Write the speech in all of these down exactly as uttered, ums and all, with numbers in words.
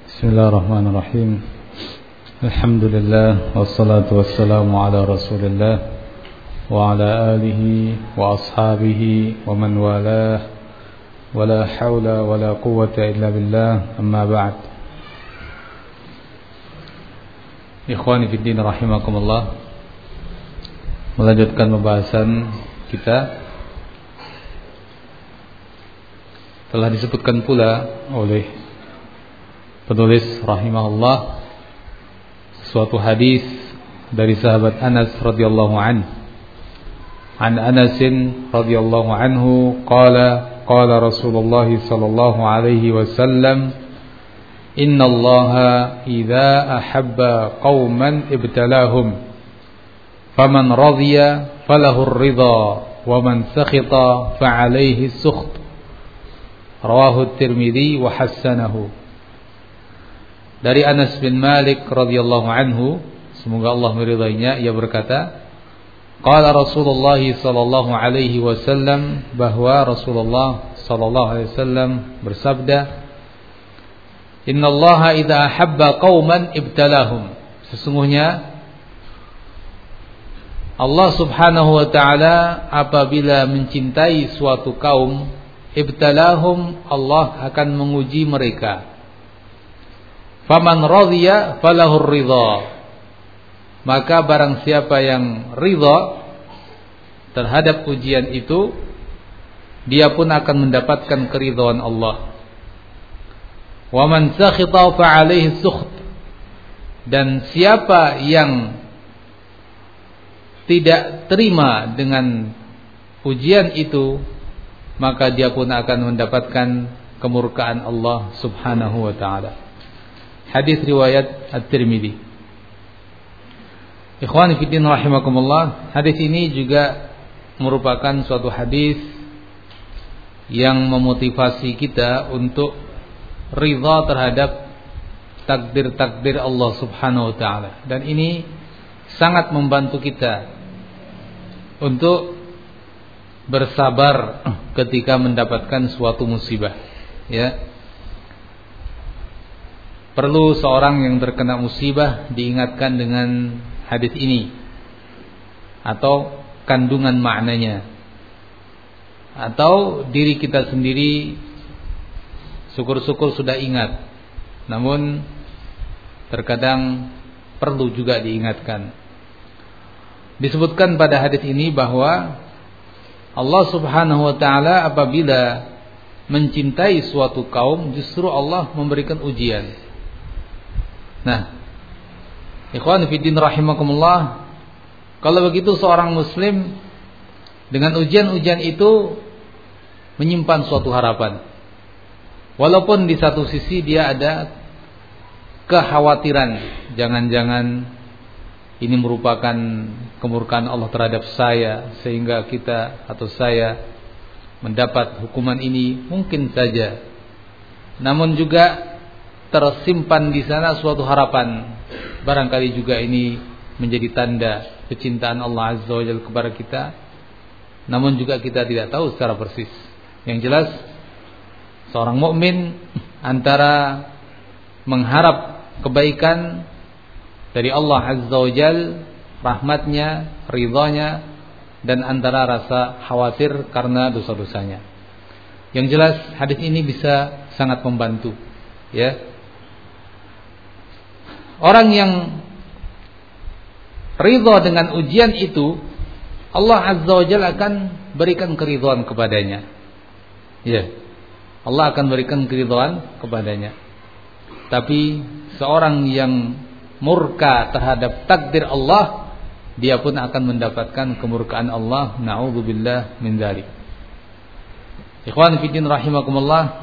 Bismillahirrahmanirrahim. Alhamdulillah wassalatu wassalamu ala Rasulillah wa ala alihi wa ashabihi wa man walah. Wala haula wala quwwata illa billah. Amma ba'd. Ikhwani fid din rahimakumullah. Melanjutkan pembahasan kita. Telah disebutkan pula oleh penulis rahimahullah suatu hadis dari sahabat Anas radhiyallahu anhu. An Anas radhiyallahu anhu qala qala Rasulullah sallallahu alaihi wasallam innallaha idza ahabba qauman ibtalahum faman radiya falahu ar-ridha wa man sakhita fa alaihi as-sukht. Rawahu Tirmidzi wa hassanahu. Dari Anas bin Malik radhiyallahu anhu, semoga Allah meridainya, ia berkata, qala Rasulullah sallallahu alaihi wasallam, bahwa Rasulullah sallallahu alaihi wasallam bersabda, innallaha idza ahabba qauman ibtalahum. Sesungguhnya Allah Subhanahu wa taala apabila mencintai suatu kaum, ibtalahum, Allah akan menguji mereka. Faman radhiya falahur ridha. Maka barang siapa yang ridha terhadap ujian itu, dia pun akan mendapatkan keridhaan Allah. Wa man sakhita fa alaihi sukht. Dan siapa yang tidak terima dengan ujian itu, maka dia pun akan mendapatkan kemurkaan Allah Subhanahu wa taala. Hadis riwayat At-Tirmidzi. Ikhwani fillah rahimakumullah, hadis ini juga merupakan suatu hadis yang memotivasi kita untuk ridha terhadap takdir-takdir Allah Subhanahu wa taala, dan ini sangat membantu kita untuk bersabar ketika mendapatkan suatu musibah, ya. Perlu seorang yang terkena musibah diingatkan dengan hadis ini atau kandungan maknanya, atau diri kita sendiri syukur-syukur sudah ingat, namun terkadang perlu juga diingatkan. Disebutkan pada hadis ini bahwa Allah Subhanahu wa taala apabila mencintai suatu kaum, justru Allah memberikan ujian. Nah, ikhwan fillah rahimakumullah, kalau begitu seorang muslim dengan ujian-ujian itu menyimpan suatu harapan. Walaupun di satu sisi dia ada kekhawatiran, jangan-jangan ini merupakan kemurkaan Allah terhadap saya sehingga kita atau saya mendapat hukuman ini, mungkin saja. Namun juga tersimpan di sana suatu harapan, barangkali juga ini menjadi tanda kecintaan Allah Azza wa Jalla kepada kita. Namun juga kita tidak tahu secara persis. Yang jelas seorang mukmin antara mengharap kebaikan dari Allah Azza wa Jalla, rahmatnya, ridhanya, dan antara rasa khawatir karena dosa-dosanya. Yang jelas hadis ini bisa sangat membantu, ya. Orang yang ridha dengan ujian itu, Allah Azza wa Jalla akan berikan keridhaan kepadanya. Ya. Allah akan berikan keridhaan kepadanya. Tapi seorang yang murka terhadap takdir Allah, dia pun akan mendapatkan kemurkaan Allah. Na'udzubillah min dzalik. Ikhwan fillah rahimakumullah.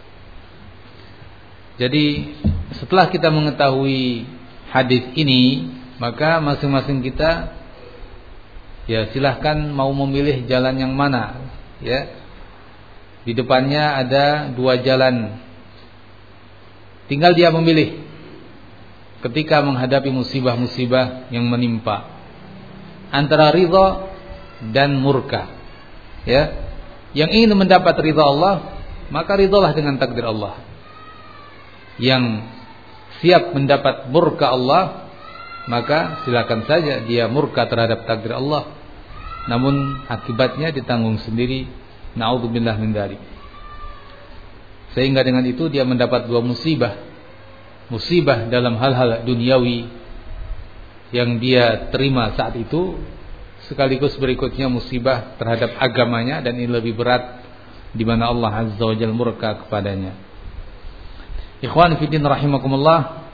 Jadi setelah kita mengetahui hadis ini, maka masing-masing kita, ya, silahkan mau memilih jalan yang mana, ya. Di depannya ada dua jalan, tinggal dia memilih ketika menghadapi musibah-musibah yang menimpa, antara ridha dan murka, ya. Yang ingin mendapat ridha Allah, maka ridhalah dengan takdir Allah. Yang siap mendapat murka Allah, maka silakan saja dia murka terhadap takdir Allah, namun akibatnya ditanggung sendiri. Na'udzubillah min dzalik. Sehingga dengan itu dia mendapat dua musibah. Musibah dalam hal-hal duniawi yang dia terima saat itu, sekaligus berikutnya musibah terhadap agamanya, dan ini lebih berat, di mana Allah Azza wa Jalla murka kepadanya. Ikhwan fillah rahimakumullah,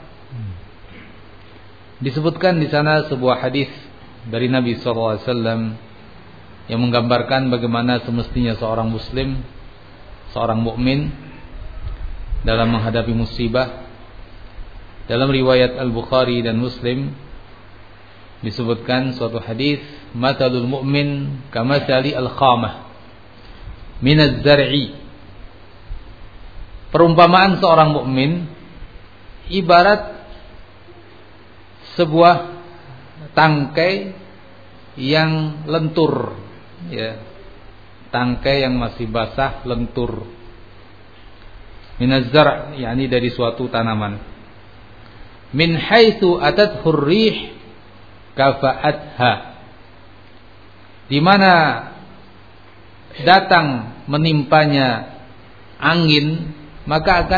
disebutkan di sana sebuah hadis dari Nabi sallallahu alaihi wasallam yang menggambarkan bagaimana semestinya seorang muslim, seorang mukmin dalam menghadapi musibah. Dalam riwayat Al-Bukhari dan Muslim disebutkan suatu hadis, matalul mu'min kamathali al-khamah min az-zar'i. Perumpamaan seorang mukmin ibarat sebuah tangkai yang lentur, ya, tangkai yang masih basah, lentur. Minaz zar', yakni dari suatu tanaman. Min haitsu atathu ar-rih kafa'atha, di mana datang menimpanya angin, maka akan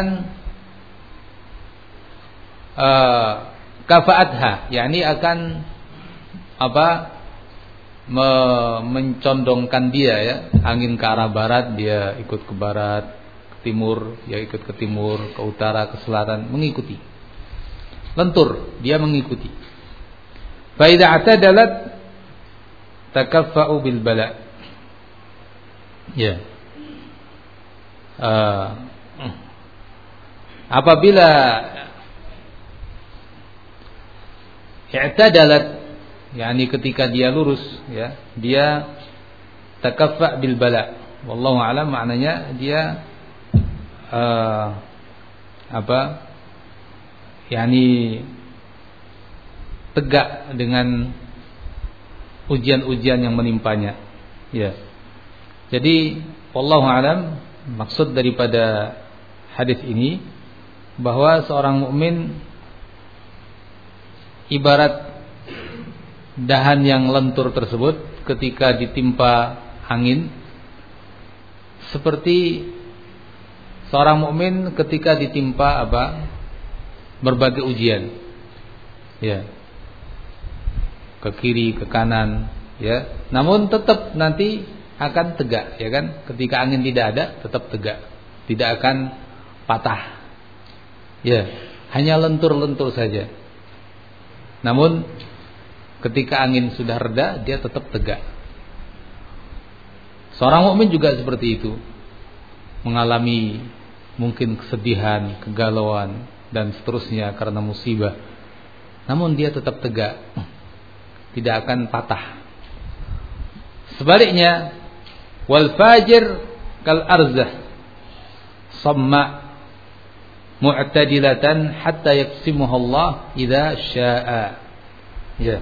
uh, kafa'atha, yakni akan apa? Me mencondongkan dia, ya. Angin ke arah barat, dia ikut ke barat, ke timur, dia ikut ke timur, ke utara, ke selatan, mengikuti. Lentur, dia mengikuti. Fa idza atadalat takaffa'u bil bala. Ya. Uh, apabila i'tadalat, yakni ketika dia lurus, ya, dia takaffa bil bala. Wallahu a'lam, maknanya dia uh, apa? yakni tegak dengan ujian-ujian yang menimpanya. Ya. Jadi wallahu a'lam, maksud daripada hadis ini bahwa seorang mukmin ibarat dahan yang lentur tersebut ketika ditimpa angin, seperti seorang mukmin ketika ditimpa apa? berbagai ujian. Ya. Ke kiri, ke kanan, ya. Namun tetap nanti akan tegak, ya kan? Ketika angin tidak ada, tetap tegak. Tidak akan patah. Ya, hanya lentur-lentur saja. Namun ketika angin sudah reda, dia tetap tegak. Seorang mukmin juga seperti itu. Mengalami mungkin kesedihan, kegalauan dan seterusnya karena musibah. Namun dia tetap tegak. Tidak akan patah. Sebaliknya, wal fajir kal arzah samma mu'tadilatan hatta yaqsimuha Allah idza syaa. Ya.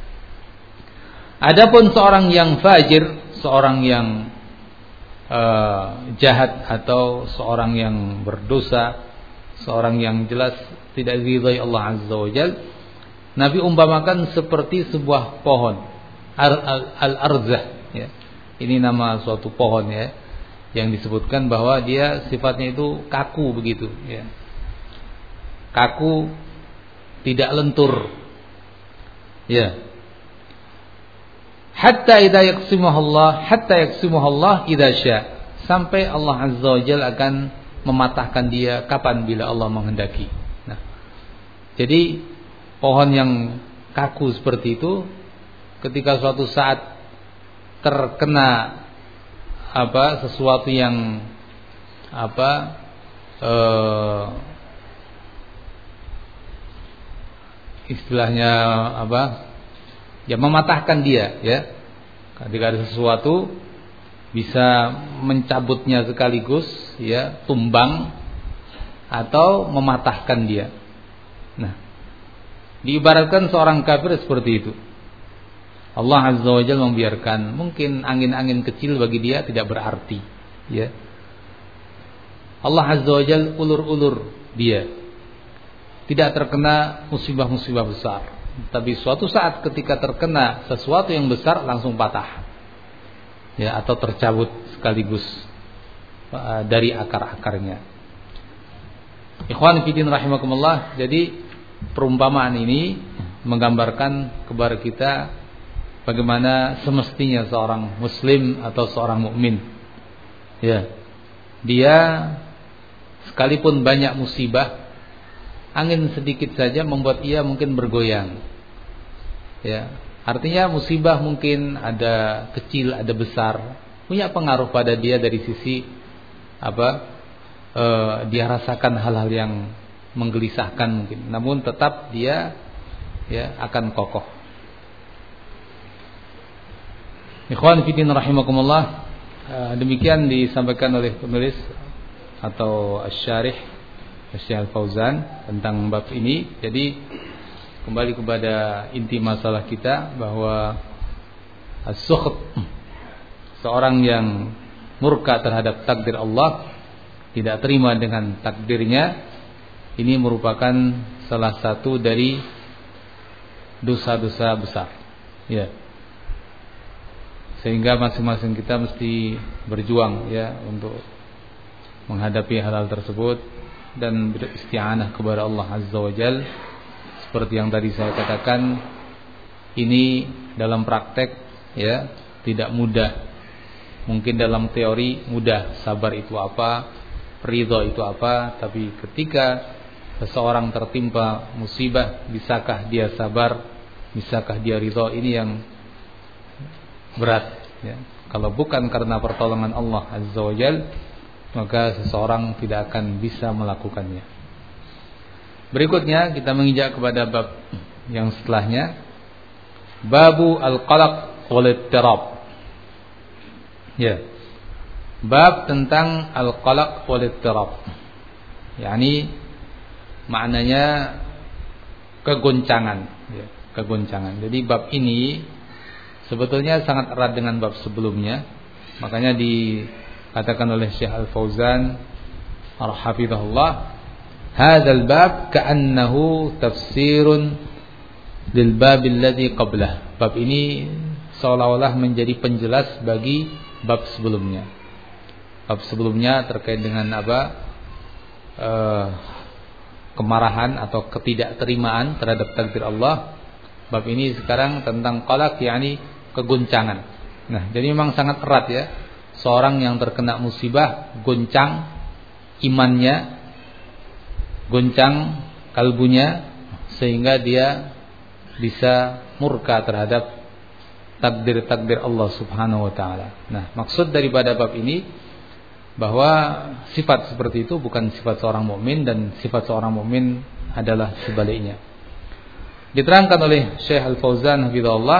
Adapun seorang yang fajir, seorang yang uh, jahat atau seorang yang berdosa, seorang yang jelas tidak diridhai Allah Azza wa Jalla, Nabi umpamakan seperti sebuah pohon al-arzah, ya. Ini nama suatu pohon, ya, yang disebutkan bahwa dia sifatnya itu kaku begitu, ya. Kaku, tidak lentur. Ya. Hatta idza yaqsimuhu Allah, hatta yaqsimuhu Allah idza syaa. Sampai Allah Azza wa Jalla akan mematahkan dia kapan bila Allah menghendaki. Nah, jadi pohon yang kaku seperti itu ketika suatu saat terkena apa sesuatu yang apa eh, istilahnya apa ya mematahkan dia, ya. Ketika ada sesuatu bisa mencabutnya sekaligus, ya, tumbang atau mematahkan dia. Nah, diibaratkan seorang kafir seperti itu. Allah Azza wa Jalla membiarkan mungkin angin-angin kecil bagi dia tidak berarti, ya. Allah Azza wa Jalla ulur-ulur dia. tidak terkena musibah-musibah besar. Tapi suatu saat ketika terkena sesuatu yang besar langsung patah. Ya, atau tercabut sekaligus uh, dari akar-akarnya. Ikhwan fillah rahimakumullah, jadi perumpamaan ini menggambarkan kepada kita bagaimana semestinya seorang muslim atau seorang mukmin. Ya. Dia sekalipun banyak musibah, angin sedikit saja membuat ia mungkin bergoyang. Ya, artinya musibah mungkin ada kecil, ada besar, punya pengaruh pada dia dari sisi apa? E, dia rasakan hal-hal yang menggelisahkan mungkin, namun tetap dia ya akan kokoh. Ikhwan fillah rahimakumullah. Demikian disampaikan oleh penulis atau asy-syarih Syekh Al-Fauzan tentang bab ini. Jadi kembali kepada inti masalah kita bahwa as-sukht, seorang yang murka terhadap takdir Allah, tidak terima dengan takdirnya, ini merupakan salah satu dari dosa-dosa besar. Ya. Sehingga masing-masing kita mesti berjuang ya untuk menghadapi hal-hal tersebut dan beristi'anah kepada Allah Azza wa Jalla. Seperti yang tadi saya katakan, ini dalam praktek ya tidak mudah. Mungkin dalam teori mudah, sabar itu apa, ridha itu apa, tapi ketika seseorang tertimpa musibah, bisakah dia sabar, bisakah dia ridha, ini yang berat ya. Kalau bukan karena pertolongan Allah Azza wa Jalla, maka seseorang tidak akan bisa melakukannya. Berikutnya kita menginjak kepada bab yang setelahnya, babu al-qalaq wal ittirab. Ya. Bab tentang al-qalaq wal ittirab. yakni maknanya kegoncangan ya, kegoncangan. Jadi bab ini sebetulnya sangat erat dengan bab sebelumnya. Makanya dikatakan oleh Syekh Al-Fauzan hafizahullah, hadzal bab ka'annahu tafsirun lil bab alladhi qablah. Bab ini seolah-olah menjadi penjelas bagi bab sebelumnya. Bab sebelumnya terkait dengan apa? E, kemarahan atau ketidakterimaan terhadap takdir Allah. Bab ini sekarang tentang qalaq, yakni kegoncangan. Nah, jadi memang sangat erat ya. Seorang yang terkena musibah, goncang imannya, goncang kalbunya, sehingga dia bisa murka terhadap takdir-takdir Allah Subhanahu wa taala. Nah, maksud daripada bab ini bahwa sifat seperti itu bukan sifat seorang mukmin, dan sifat seorang mukmin adalah sebaliknya. Diterangkan oleh Syekh Al-Fauzan hafizahullah,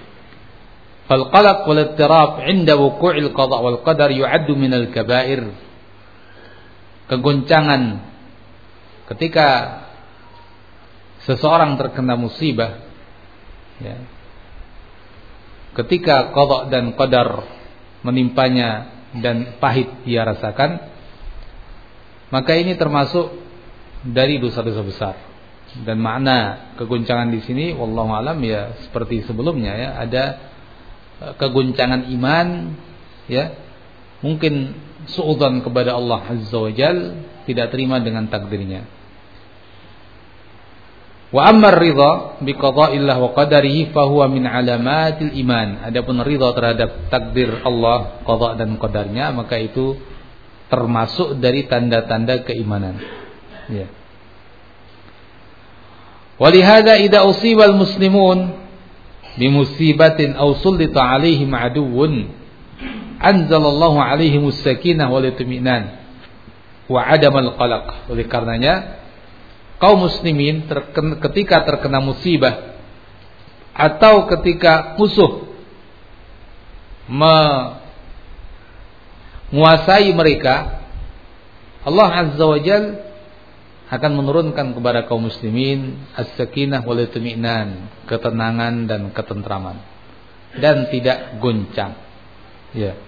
fal qalaq wal ittirab 'inda wuqu'il qada' wal qadar yu'addu minal kaba'ir. Kegoncangan ketika seseorang terkena musibah ya, ketika qada' dan qadar menimpanya dan pahit dia rasakan, maka ini termasuk dari dosa-dosa besar. Dan makna kegoncangan di sini wallahu alam ya seperti sebelumnya ya, ada kegoncangan iman ya, mungkin suudzon kepada Allah Azza wa Jalla, tidak terima dengan takdirnya. Wa amma ar-ridha bi qada'illah wa qadarihi fa huwa min alamatil iman. Adapun ridha terhadap takdir Allah, qada' dan qadarnya, maka itu termasuk dari tanda-tanda keimanan. Ya. Walihada idza usiba al-muslimun bi musibatin aw sullita 'alaihim 'aduwwun anzalallahu 'alaihim as-sakinah wal itminan wa 'adamal qalaq. Oleh karenanya kaum muslimin terkena, ketika terkena musibah atau ketika musuh menguasai mereka, Allah Azza wa Jalla akan menurunkan kepada kaum muslimin as-sakinah wal itminan, ketenangan dan ketentraman, dan tidak goncang. Ya.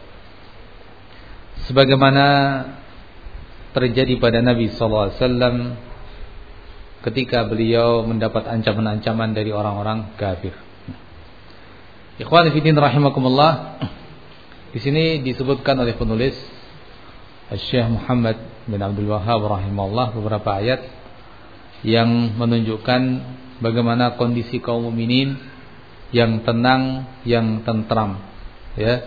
Sebagaimana terjadi pada Nabi sallallahu alaihi wasallam ketika beliau mendapat ancaman-ancaman dari orang-orang kafir. Ikhwan fillah rahimakumullah, di sini disebutkan oleh penulis Syekh Muhammad bin Abdul Wahhab rahimahullah beberapa ayat yang menunjukkan bagaimana kondisi kaum mukminin yang tenang, yang tentram, ya.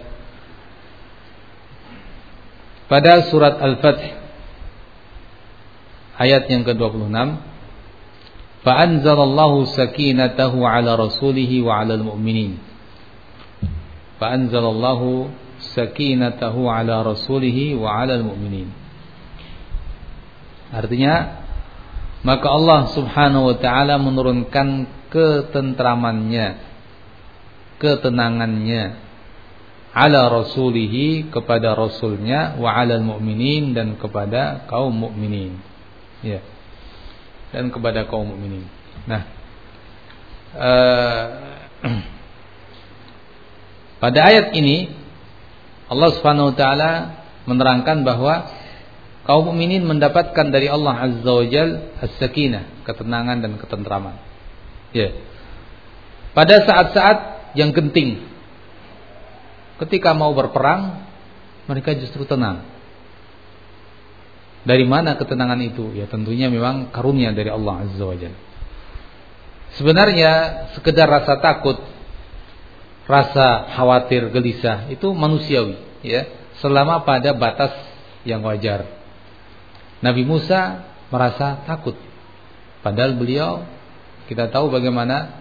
Pada surat Al-Fath ayat yang ke dua puluh enam, fa anzalallahu sakinatahu ala rasulihi wa 'alal mu'minin. Fa anzalallahu sakinatahu ala rasulihi wa 'alal mu'minin. Artinya, maka Allah Subhanahu wa taala menurunkan ketentramannya, ketenangannya ala rasulihi, kepada rasulnya, wa 'alal mu'minin, dan kepada kaum mukminin. Ya. Dan kepada kaum mukminin. Nah, uh, pada ayat ini Allah Subhanahu wa taala menerangkan bahwa kaum mukminin mendapatkan dari Allah Azza wa Jalla as-sakinah, ketenangan dan ketentraman. Ya. Pada saat-saat yang genting, ketika mau berperang, mereka justru tenang. Dari mana ketenangan itu? Ya tentunya memang karunia dari Allah Azza wa Jalla. Sebenarnya sekedar rasa takut, rasa khawatir, gelisah itu manusiawi, ya, selama pada batas yang wajar. Nabi Musa merasa takut, padahal beliau, kita tahu bagaimana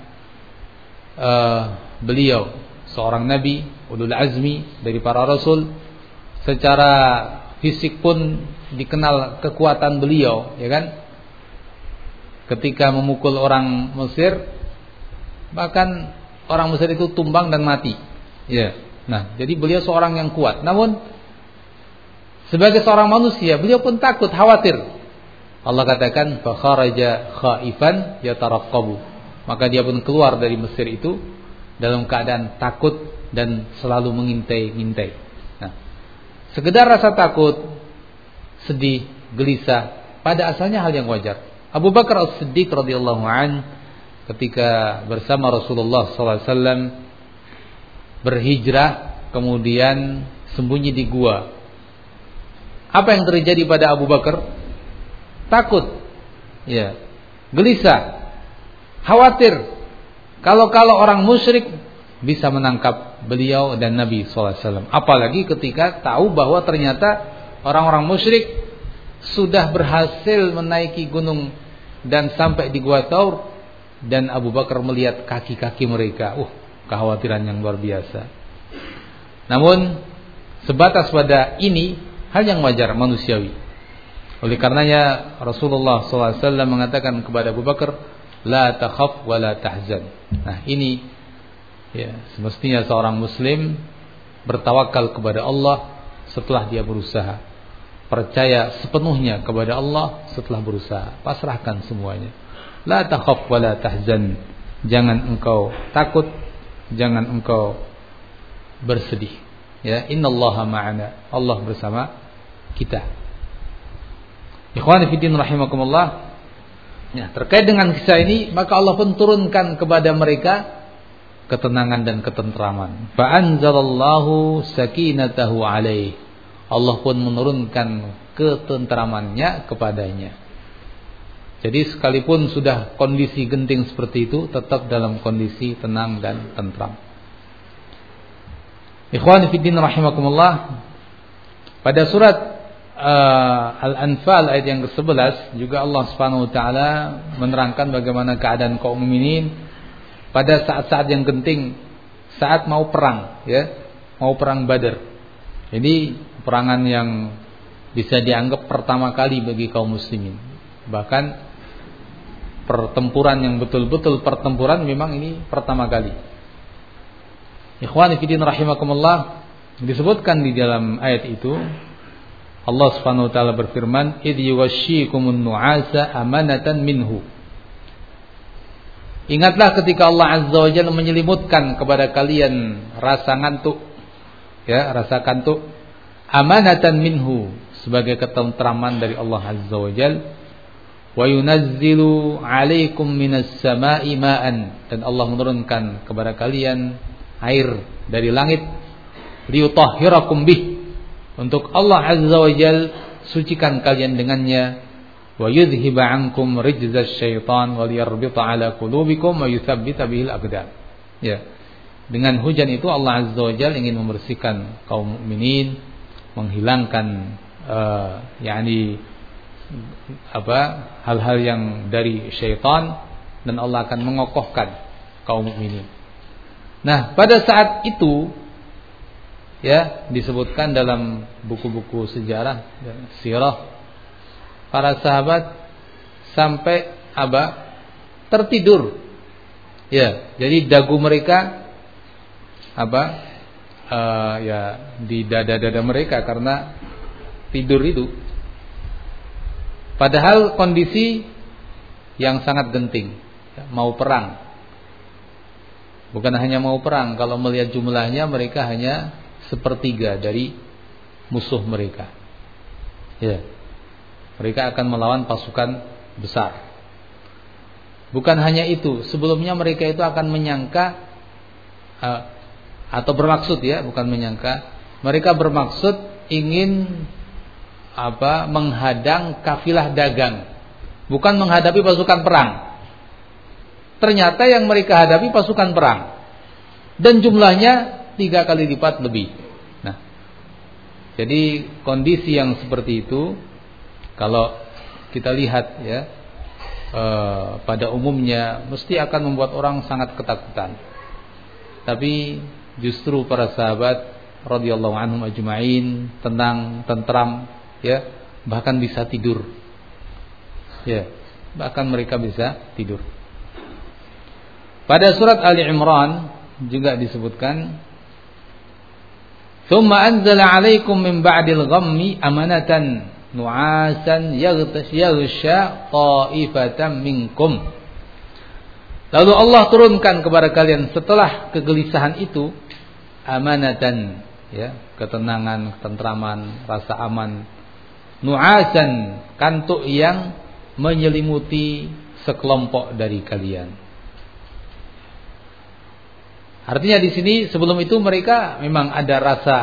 uh, beliau seorang nabi ulul azmi dari para rasul, secara fisik pun dikenal kekuatan beliau, ya kan? Ketika memukul orang Mesir, bahkan orang Mesir itu tumbang dan mati. Ya. Nah, jadi beliau seorang yang kuat. Namun sebagai seorang manusia, beliau pun takut, khawatir. Allah katakan, fa kharaja khaifan yataraqqabu. Maka dia pun keluar dari Mesir itu dalam keadaan takut dan selalu mengintai-intai. Nah, sekedar rasa takut, sedih, gelisah, pada asalnya hal yang wajar. Abu Bakar As-Siddiq radhiyallahu an ketika bersama Rasulullah sallallahu alaihi wasallam berhijrah, kemudian sembunyi di gua. Apa yang terjadi pada Abu Bakar? Takut, ya, gelisah, khawatir. Kalau-kalau orang musyrik bisa menangkap beliau dan Nabi sallallahu alaihi wasallam. Apalagi ketika tahu bahwa ternyata orang-orang musyrik sudah berhasil menaiki gunung dan sampai di Gua Thaur, dan Abu Bakar melihat kaki-kaki mereka. Uh, kekhawatiran yang luar biasa. Namun sebatas pada ini hal yang wajar, manusiawi. Oleh karenanya Rasulullah sallallahu alaihi wasallam mengatakan kepada Abu Bakar, la takhaf wa la tahzan. Nah, ini ya, semestinya seorang muslim bertawakal kepada Allah setelah dia berusaha, percaya sepenuhnya kepada Allah setelah berusaha, pasrahkan semuanya. La takhaf wa la tahzan. Jangan engkau takut, jangan engkau bersedih. Ya, innallaha ma'ana. Allah bersama kita. Ikhwan fillah rahimakumullah. Ya, terkait dengan kisah ini, maka Allah pun turunkan kepada mereka ketenangan dan ketentraman. Fa anzalallahu sakinatahu alaihi. Allah pun menurunkan ketentramannya kepadanya. Jadi sekalipun sudah kondisi genting seperti itu, tetap dalam kondisi tenang dan tentram. Ikhwan fillah rahimakumullah. Pada surat uh, Al-Anfal ayat yang ke sebelas juga Allah Subhanahu wa taala menerangkan bagaimana keadaan kaum mukminin pada saat-saat yang genting, saat mau perang, ya, mau perang Badar. Jadi perangan yang bisa dianggap pertama kali bagi kaum muslimin. Bahkan pertempuran yang betul-betul pertempuran memang ini pertama kali. Ikhwani fillah rahimakumullah, disebutkan di dalam ayat itu Allah Subhanahu wa taala berfirman, "Idh yughashshikumun nu'asa amanatan minhu." Ingatlah ketika Allah Azza wa Jalla menyelimutkan kepada kalian rasa ngantuk, ya, rasa kantuk, amanatan minhu, sebagai ketentraman dari Allah Azza wa Jalla. Wa yunazzilu 'alaikum minas sama'i ma'an, dan Allah menurunkan kepada kalian air dari langit, liyutahhirakum bih, untuk Allah azza wa jal sucikan kalian dengannya, wa yudhhiba 'ankum rijzasy syaitan wa liyarbita 'ala qulubikum wa yuthabbita bihil aqdam. Ya. Dengan hujan itu Allah azza wa jal ingin membersihkan kaum mukminin, menghilangkan uh, yakni apa hal-hal yang dari syaitan, dan Allah akan mengokohkan kaum mukminin. Nah, pada saat itu ya disebutkan dalam buku-buku sejarah dan sirah, para sahabat sampai apa tertidur. Ya, jadi dagu mereka apa uh, ya di dada-dada mereka karena tidur itu. Padahal kondisi yang sangat genting, mau perang. Bukan hanya mau perang, kalau melihat jumlahnya mereka hanya sepertiga dari musuh mereka. Ya, mereka akan melawan pasukan besar. Bukan hanya itu, sebelumnya mereka itu akan menyangka uh, atau bermaksud ya, bukan menyangka, mereka bermaksud ingin apa menghadang kafilah dagang, bukan menghadapi pasukan perang. Ternyata yang mereka hadapi pasukan perang, dan jumlahnya tiga kali lipat lebih. Nah, jadi kondisi yang seperti itu kalau kita lihat ya eh, pada umumnya mesti akan membuat orang sangat ketakutan. Tapi justru para sahabat radhiyallahu anhum ajma'in tenang, tentram, ya, bahkan bisa tidur. Ya, bahkan mereka bisa tidur. Pada surat Ali Imran juga disebutkan, "Tsumma anzala 'alaikum min ba'dil ghammi amanatan nu'asan yaghsha ta'ifatan minkum." Lalu Allah turunkan kepada kalian setelah kegelisahan itu amanatan, ya, ketenangan, ketentraman, rasa aman. Nu'asan, kantuk yang menyelimuti sekelompok dari kalian. Artinya di sini sebelum itu mereka memang ada rasa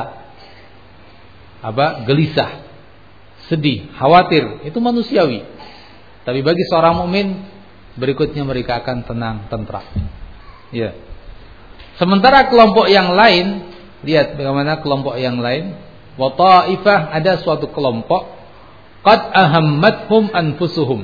apa? Gelisah, sedih, khawatir, itu manusiawi. Tapi bagi seorang mukmin berikutnya mereka akan tenang, tentram. Ya. Sementara kelompok yang lain, lihat bagaimana kelompok yang lain, wa ta'ifah, ada suatu kelompok qad ahammathum anfusuhum,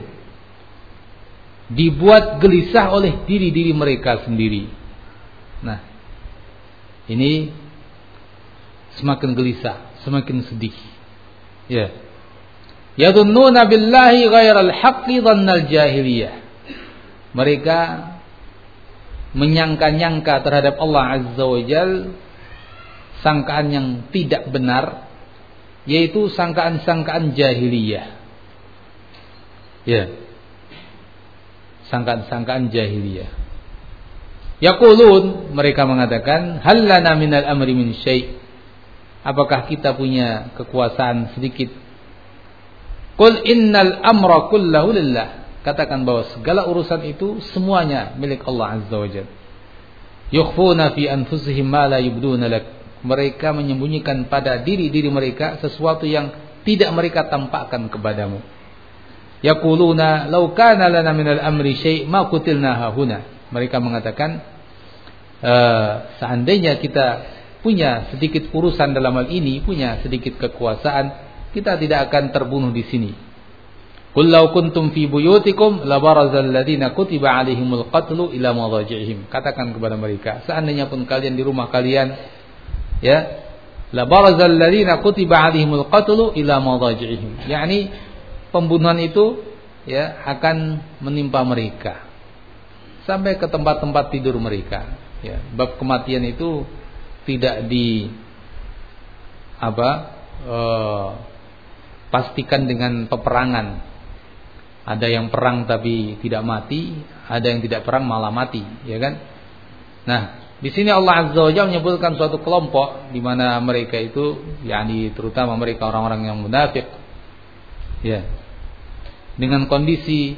dibuat gelisah oleh diri-diri mereka sendiri. Nah, ini semakin gelisah, semakin sedih. Ya. Yadhunnuna billahi ghairal haqqi dhannal jahiliyah. Mereka menyangka-nyangka terhadap Allah Azza wa Jal sangkaan yang tidak benar, yaitu sangkaan-sangkaan jahiliyah. Ya. Sangkaan-sangkaan jahiliyah. Yaqulun, mereka mengatakan, hal lana minal amri min syai'. Apakah kita punya kekuasaan sedikit? Qul innal amra kullahu lillah. Katakan bahwa segala urusan itu semuanya milik Allah Azza wa Jalla. Yukhfuna fi anfusihim ma la yubduna lak. Mereka menyembunyikan pada diri-diri mereka sesuatu yang tidak mereka tampakkan kepadamu. Yaquluna law kana lana minal amri syai' ma qutilna hahuna. Mereka mengatakan, e, seandainya kita punya sedikit urusan dalam hal ini, punya sedikit kekuasaan, kita tidak akan terbunuh di sini. Qul law kuntum fi buyutikum labarazal ladzina kutiba alaihimul qatlu ila madaji'ihim. Katakan kepada mereka, seandainya pun kalian di rumah kalian, ya, labarazal ladzina kutiba alaihimul qatlu ila madaji'ihim. yakni pembunuhan itu ya akan menimpa mereka sampai ke tempat-tempat tidur mereka. Ya, bab kematian itu tidak di apa e, pastikan dengan peperangan. Ada yang perang tapi tidak mati, ada yang tidak perang malah mati, ya kan? Nah, di sini Allah Azza wa Jalla menyebutkan suatu kelompok di mana mereka itu, yakni terutama mereka orang-orang yang munafik, ya, dengan kondisi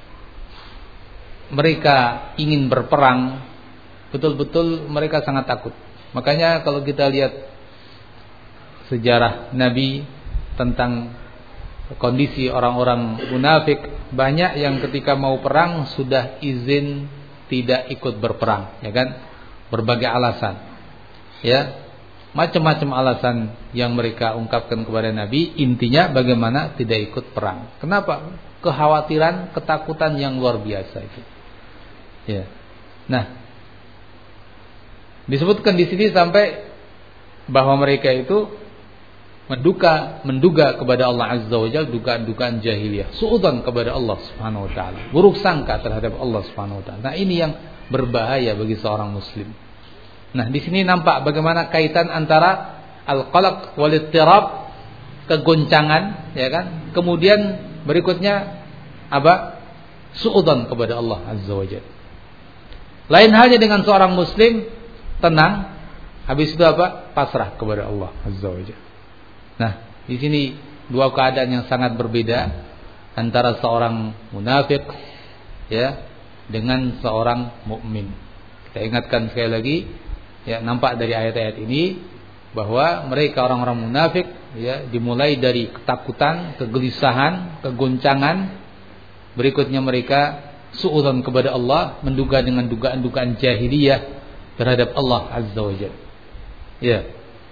mereka ingin berperang, betul-betul mereka sangat takut. Makanya kalau kita lihat sejarah Nabi tentang kondisi orang-orang munafik, banyak yang ketika mau perang sudah izin tidak ikut berperang, ya kan? Berbagai alasan. Ya, macam-macam alasan yang mereka ungkapkan kepada Nabi, intinya bagaimana tidak ikut perang. Kenapa? Kekhawatiran, ketakutan yang luar biasa itu. Ya. Nah, disebutkan di sini sampai bahwa mereka itu menduga menduga kepada Allah Azza wa Jalla dugaan-dugaan jahiliyah, suudzon kepada Allah Subhanahu wa taala, buruk sangka terhadap Allah Subhanahu wa taala. Nah, ini yang berbahaya bagi seorang muslim. Nah, di sini nampak bagaimana kaitan antara al-qalaq wal ittirab, kegoncangan, ya kan? Kemudian berikutnya apa? Suudzon kepada Allah Azza wa Jalla. Lain halnya dengan seorang muslim tenang, habis itu apa? Pasrah kepada Allah Azza wa Jalla. Nah, di sini dua keadaan yang sangat berbeda antara seorang munafik, ya, dengan seorang mukmin. Kita ingatkan sekali lagi, ya, nampak dari ayat-ayat ini bahwa mereka orang-orang munafik, ya, dimulai dari ketakutan, kegelisahan, kegoncangan. Berikutnya mereka suudzon kepada Allah, menduga dengan dugaan-dugaan jahiliyah terhadap Allah Azza wa Jalla. Ya.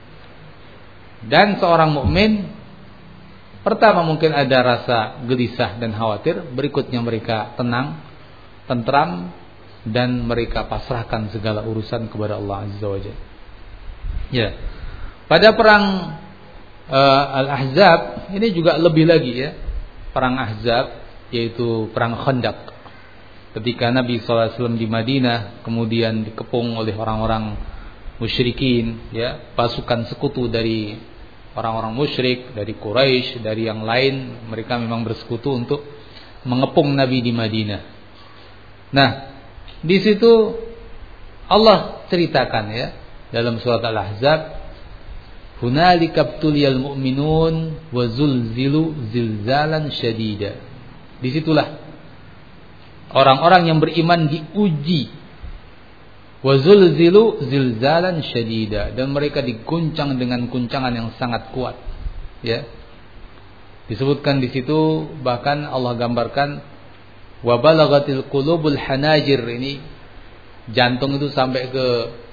Dan seorang mukmin pertama mungkin ada rasa gelisah dan khawatir, berikutnya mereka tenang, tentram, dan mereka pasrahkan segala urusan kepada Allah Azza wa Jalla. Ya. Pada perang uh, Al-Ahzab ini juga lebih lagi, ya. Perang Ahzab yaitu perang Khandaq. Ketika Nabi sallallahu alaihi wasallam di Madinah kemudian dikepung oleh orang-orang musyrikin, ya, pasukan sekutu dari orang-orang musyrik, dari Quraisy, dari yang lain, mereka memang bersekutu untuk mengepung Nabi di Madinah. Nah, di situ Allah ceritakan, ya, dalam surat Al-Ahzab, hunalika btuliyal mu'minun wa zulzilu zilzalan syadida. Disitulah orang-orang yang beriman diuji, wa zulzilu zilzalan syadida, dan mereka diguncang dengan guncangan yang sangat kuat, ya. Disebutkan di situ, bahkan Allah gambarkan wa balagatil qulubul hanajir, ini jantung itu sampai ke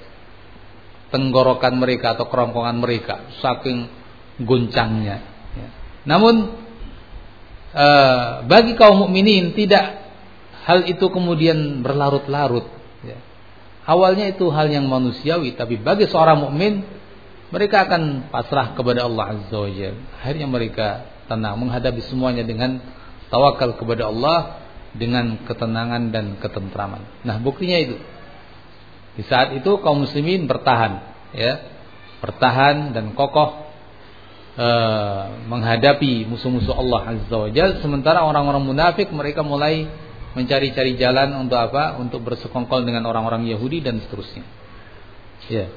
tenggorokan mereka atau kerongkongan mereka, saking goncangnya, ya. Namun uh, bagi kaum mukminin tidak hal itu kemudian berlarut-larut, ya. Awalnya itu hal yang manusiawi, tapi bagi seorang mukmin mereka akan pasrah kepada Allah Azza wa Jalla. Akhirnya mereka tenang menghadapi semuanya dengan tawakal kepada Allah, dengan ketenangan dan ketentraman. Nah, buktinya itu. Di saat itu kaum muslimin bertahan, ya. Bertahan dan kokoh eh, menghadapi musuh-musuh Allah Azza wa Jalla, sementara orang-orang munafik mereka mulai mencari-cari jalan untuk apa? Untuk bersekongkol dengan orang-orang Yahudi dan seterusnya. Ya.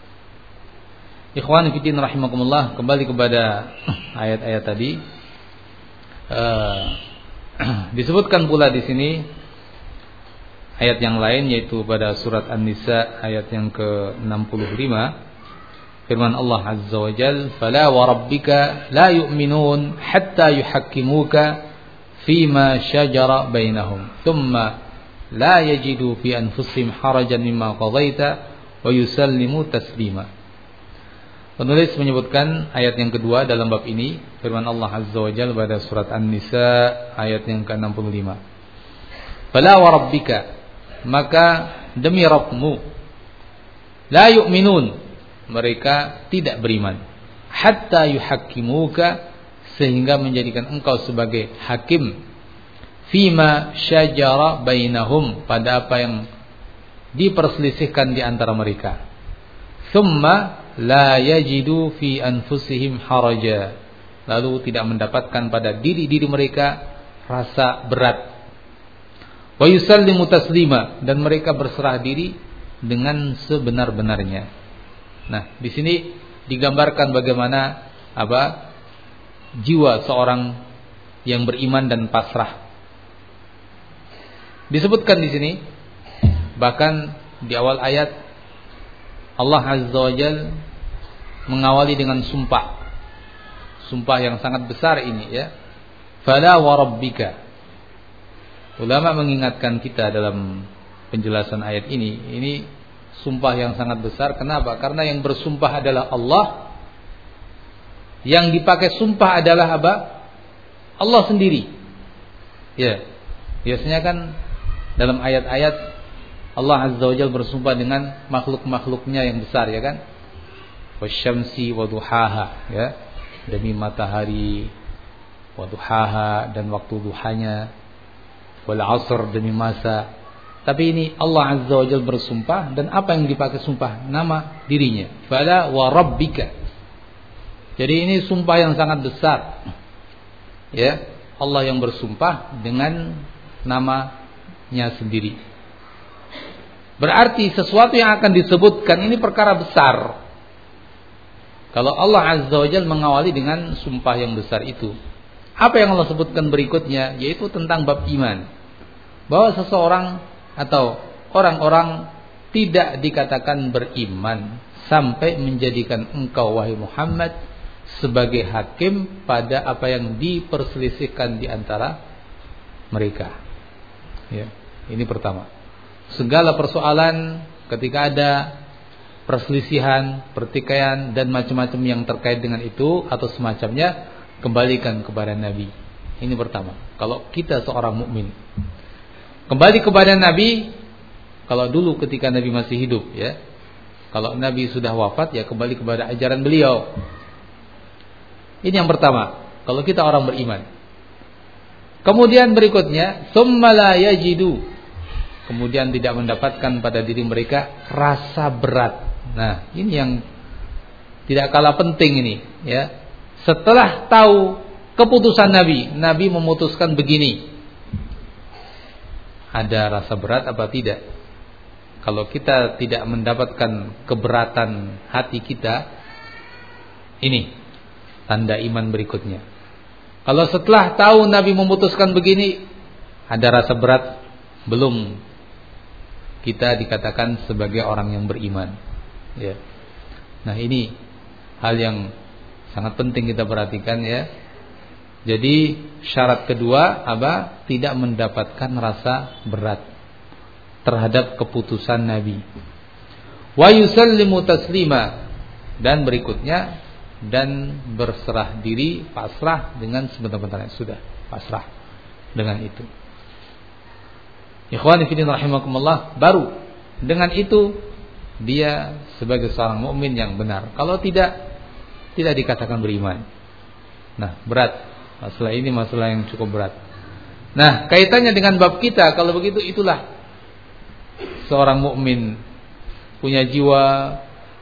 Ikhwan fillah rahimakumullah, kembali kepada ayat-ayat tadi. Uh, disebutkan pula di sini ayat yang lain, yaitu pada surat An-Nisa ayat yang ke enam puluh lima. Firman Allah Azza wa Jalla, "Fala wa rabbika la yu'minun hatta yuhakkimuka fima syajara bainahum thumma la yajidu fi anfusihim harajan mimma qadaita wa yusallimu taslima." Penulis menyebutkan ayat yang kedua dalam bab ini, firman Allah Azza wa Jalla pada surat An-Nisa ayat yang ke enam puluh lima. "Fala wa rabbika," maka demi Rabbmu, la yu'minun, mereka tidak beriman, hatta yuhakkimuka, sehingga menjadikan engkau sebagai hakim, fima syajara bainahum, pada apa yang diperselisihkan di antara mereka, thumma la yajidu fi anfusihim haraja, lalu tidak mendapatkan pada diri-diri mereka rasa berat, wa yusallimu taslima, dan mereka berserah diri dengan sebenar-benarnya. Nah, di sini digambarkan bagaimana apa jiwa seorang yang beriman dan pasrah. Disebutkan di sini, bahkan di awal ayat Allah Azza wa Jalla mengawali dengan sumpah. Sumpah yang sangat besar ini ya. Fala wa rabbika. Ulama mengingatkan kita dalam penjelasan ayat ini, ini sumpah yang sangat besar. Kenapa? Karena yang bersumpah adalah Allah. Yang dipakai sumpah adalah apa? Allah sendiri. Ya. Biasanya kan dalam ayat-ayat Allah Azza wa Jalla bersumpah dengan makhluk-makhluknya yang besar, ya kan? Wasyamsi wa duhaha, ya. Demi matahari, wa duhaha, dan waktu duhanya, wal asr, demi masa. Tapi ini Allah Azza wa Jalla bersumpah, dan apa yang dipakai sumpah? Nama dirinya. Fala wa rabbika. Jadi ini sumpah yang sangat besar. Ya, Allah yang bersumpah dengan namanya sendiri. Berarti sesuatu yang akan disebutkan ini perkara besar. Kalau Allah Azza wa Jalla mengawali dengan sumpah yang besar itu, apa yang Allah sebutkan berikutnya? Yaitu tentang bab iman. Bahwa seseorang atau orang-orang tidak dikatakan beriman sampai menjadikan engkau wahai Muhammad sebagai hakim pada apa yang diperselisihkan di antara mereka. Ya, ini pertama. Segala persoalan ketika ada perselisihan, pertikaian dan macam-macam yang terkait dengan itu atau semacamnya, kembalikan kepada Nabi. Ini pertama. Kalau kita seorang mukmin, kembali kepada Nabi. Kalau dulu ketika Nabi masih hidup, ya. Kalau Nabi sudah wafat, ya kembali kepada ajaran beliau. Ini yang pertama, kalau kita orang beriman. Kemudian berikutnya, tsumma la yajidu. Kemudian tidak mendapatkan pada diri mereka rasa berat. Nah, ini yang tidak kalah penting ini, ya. Setelah tahu keputusan Nabi, Nabi memutuskan begini. Ada rasa berat apa tidak? Kalau kita tidak mendapatkan keberatan hati kita, ini tanda iman berikutnya. Kalau setelah tahu Nabi memutuskan begini, ada rasa berat, belum kita dikatakan sebagai orang yang beriman. Ya. Nah, ini hal yang sangat penting kita perhatikan, ya. Jadi syarat kedua apa? Tidak mendapatkan rasa berat terhadap keputusan Nabi. Wa yusallimu taslima, dan berikutnya dan berserah diri, pasrah dengan sebentar-bentarnya, sudah pasrah dengan itu. Ikhwani fillah rahimakumullah, baru dengan itu dia sebagai seorang mukmin yang benar. Kalau tidak, tidak dikatakan beriman. Nah, berat masalah ini, masalah yang cukup berat. Nah, kaitannya dengan bab kita, kalau begitu itulah seorang mukmin punya jiwa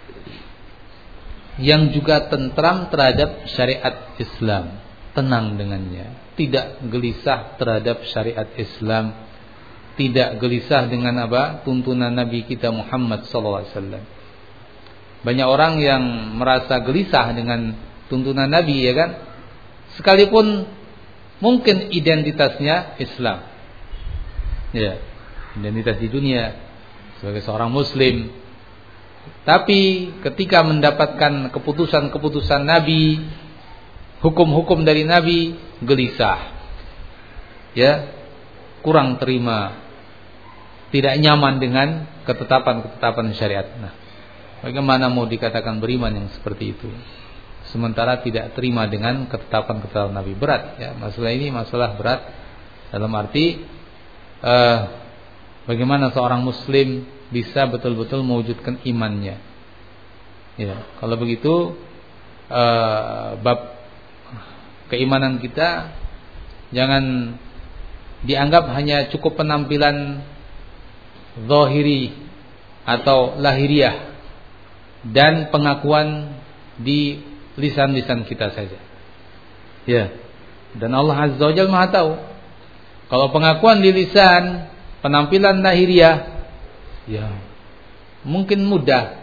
yang juga tentram terhadap syariat Islam, tenang dengannya, tidak gelisah terhadap syariat Islam, tidak gelisah dengan apa? Tuntunan Nabi kita Muhammad sallallahu alaihi wasallam. Banyak orang yang merasa gelisah dengan tuntunan Nabi, ya kan? Sekalipun mungkin identitasnya Islam. Ya, identitas di dunia sebagai seorang muslim. Tapi ketika mendapatkan keputusan-keputusan Nabi, hukum-hukum dari Nabi, gelisah. Ya, kurang terima, tidak nyaman dengan ketetapan-ketetapan syariat. Nah, bagaimana mau dikatakan beriman yang seperti itu? Sementara tidak terima dengan ketetapan-ketetapan Nabi. Berat, ya. Masalah ini masalah berat dalam arti uh, bagaimana seorang muslim bisa betul-betul mewujudkan imannya. Ya, kalau begitu uh, bab keimanan kita jangan dianggap hanya cukup penampilan zahiri atau lahiriah dan pengakuan di lisan-lisan kita saja. Ya. Dan Allah Azza wa Jalla Maha tahu. Kalau pengakuan di lisan, penampilan lahiriah, ya mungkin mudah.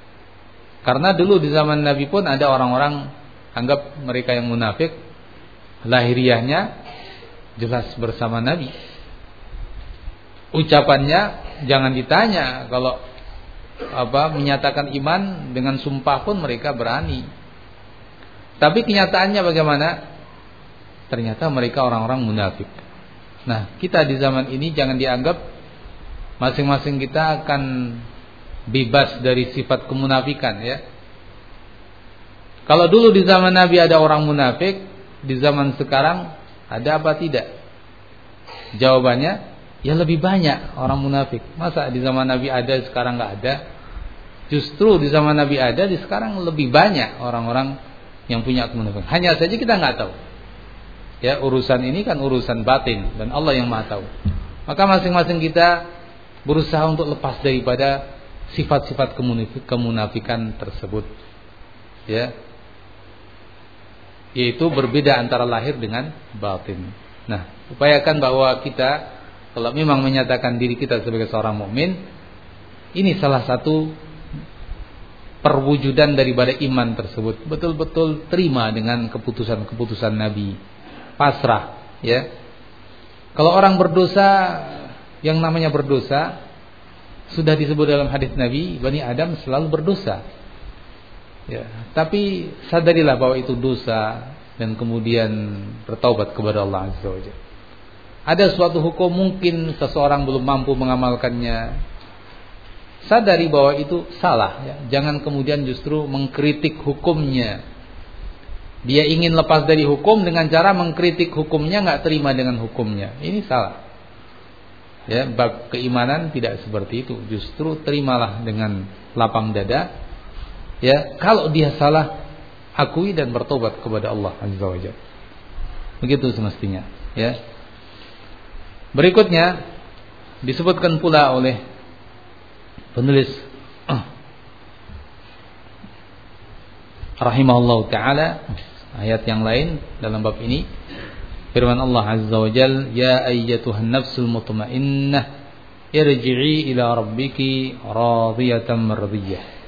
Karena dulu di zaman Nabi pun ada orang-orang anggap mereka yang munafik, Lahiriahnya jelas bersama Nabi. Ucapannya jangan ditanya, kalau apa menyatakan iman dengan sumpah pun mereka berani. Tapi kenyataannya bagaimana? Ternyata mereka orang-orang munafik. Nah, kita di zaman ini jangan dianggap masing-masing kita akan bebas dari sifat kemunafikan, ya. Kalau dulu di zaman Nabi ada orang munafik, di zaman sekarang ada apa tidak? Jawabannya, ya lebih banyak orang munafik. Masa di zaman Nabi ada, sekarang nggak ada? Justru di zaman Nabi ada, di sekarang lebih banyak orang-orang yang punya kemunafikan. Hanya saja kita nggak tahu. Ya, urusan ini kan urusan batin dan Allah yang Maha tahu. Maka masing-masing kita berusaha untuk lepas daripada sifat-sifat kemunafikan tersebut. Ya. Yaitu berbeda antara lahir dengan batin. Nah, upayakan bahwa kita kalau memang menyatakan diri kita sebagai seorang mukmin, ini salah satu perwujudan daripada iman tersebut. Betul-betul terima dengan keputusan-keputusan Nabi, pasrah, ya. Kalau orang berdosa, yang namanya berdosa sudah disebut dalam hadis Nabi, Bani Adam selalu berdosa. Ya, tapi sadarilah bahwa itu dosa dan kemudian bertaubat kepada Allah Azza wa Jalla. Ada suatu hukum mungkin seseorang belum mampu mengamalkannya, sadari bahwa itu salah, ya. Jangan kemudian justru mengkritik hukumnya. Dia ingin lepas dari hukum dengan cara mengkritik hukumnya, nggak terima dengan hukumnya. Ini salah. Ya, bab keimanan tidak seperti itu. Justru terimalah dengan lapang dada. Ya, kalau dia salah, akui dan bertobat kepada Allah Azza wa Jalla. Begitu semestinya, ya. Berikutnya disebutkan pula oleh penulis uh, rahimahullah taala ayat yang lain dalam bab ini, firman Allah Azza wa Jalla, ya ayyatuhan nafsul mutmainnah irji'i ila rabbiki radiyatan mardiyah.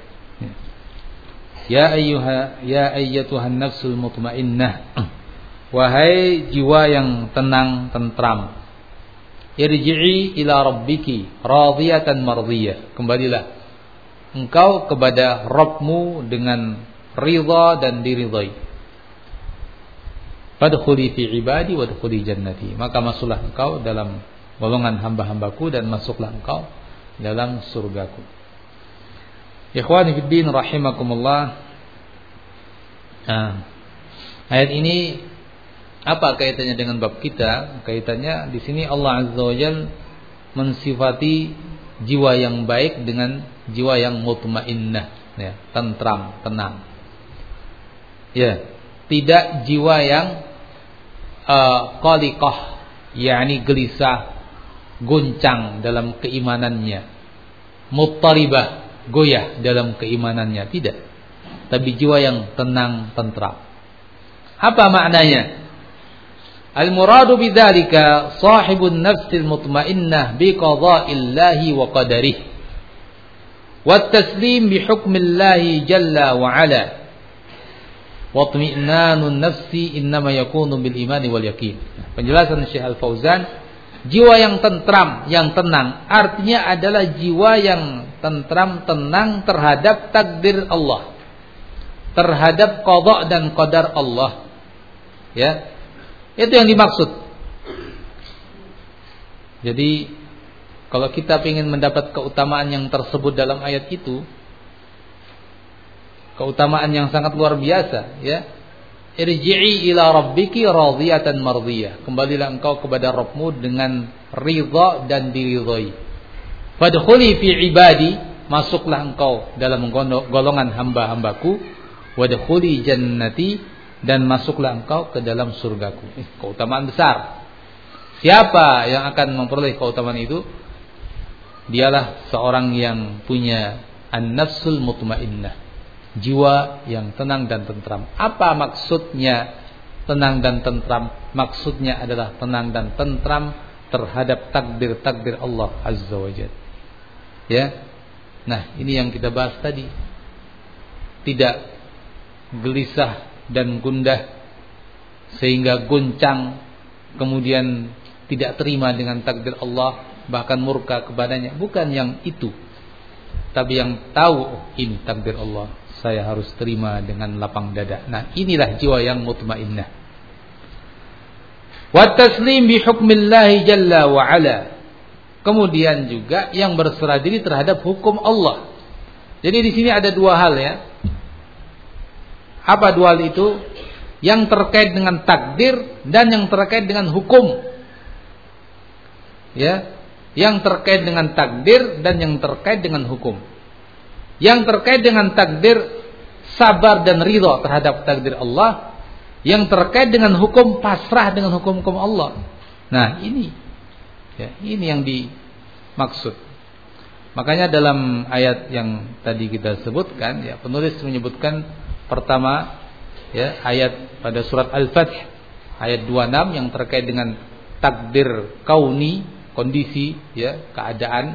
Ya ayyuha ya ayyatuhan nafsul mutmainnah, wahai jiwa yang tenang tentram, irji'i ila rabbiki radiyatan mardiyah, kembalilah engkau kepada Rabbmu dengan ridha dan diridhai. Fadkhuli fi ibadi wadkhuli jannati, maka masuklah engkau dalam golongan hamba-hambaku dan masuklah engkau dalam surgaku. Ikhwani fid din rahimakumullah. Nah, ayat ini apa kaitannya dengan bab kita? Kaitannya di sini Allah Azza wa Jalla mensifati jiwa yang baik dengan jiwa yang mutmainnah, ya, tentram, tenang. Ya, tidak jiwa yang uh, qaliqah, yakni gelisah, goncang dalam keimanannya, muttaribah, goyah dalam keimanannya, tidak. Tapi jiwa yang tenang, tentram. Apa maknanya? Al-muradu bidzalika sahibun nafsil mutmainnah bi qada'illahi wa qadarih wa taslim bi hukmillahi jalla wa ala. Wa tmi'nanun nafsi innama yakunu bil imani wal yaqin. Penjelasan Syekh Al-Fauzan, jiwa yang tentram, yang tenang, artinya adalah jiwa yang tentram, tenang terhadap takdir Allah, terhadap qada dan qadar Allah. Ya, itu yang dimaksud. Jadi kalau kita ingin mendapat keutamaan yang tersebut dalam ayat itu, keutamaan yang sangat luar biasa, ya. Irji'i ila rabbiki radiyatan mardiyah, kembalilah engkau kepada Rabbmu dengan ridha dan diridhai. Fadkhuli fi ibadi, masuklah engkau dalam golongan hamba-hambaku. Wadkhuli jannati, dan masuklah engkau ke dalam surgaku. Eh, keutamaan besar. Siapa yang akan memperoleh keutamaan itu? Dialah seorang yang punya an-nafsul mutmainnah, jiwa yang tenang dan tentram. Apa maksudnya tenang dan tentram? Maksudnya adalah tenang dan tentram terhadap takdir-takdir Allah Azza wa Jalla. Ya. Nah, ini yang kita bahas tadi. Tidak gelisah dan gundah sehingga goncang, kemudian tidak terima dengan takdir Allah, bahkan murka kepadanya. Bukan yang itu, tapi yang tahu, oh, ini takdir Allah, saya harus terima dengan lapang dada. Nah, inilah jiwa yang mutmainnah. Wa taslim bi hukmillahi jalla wa ala. Kemudian juga yang berserah diri terhadap hukum Allah. Jadi di sini ada dua hal ya. Apa dua hal itu? Yang terkait dengan takdir dan yang terkait dengan hukum. Ya, yang terkait dengan takdir dan yang terkait dengan hukum. Yang terkait dengan takdir, sabar dan ridha terhadap takdir Allah. Yang terkait dengan hukum, pasrah dengan hukum-hukum Allah. Nah, ini ya, ini yang dimaksud. Makanya dalam ayat yang tadi kita sebutkan, ya, penulis menyebutkan pertama, ya, ayat pada surat Al-Fath ayat dua puluh enam yang terkait dengan takdir kauni, kondisi, ya, keadaan,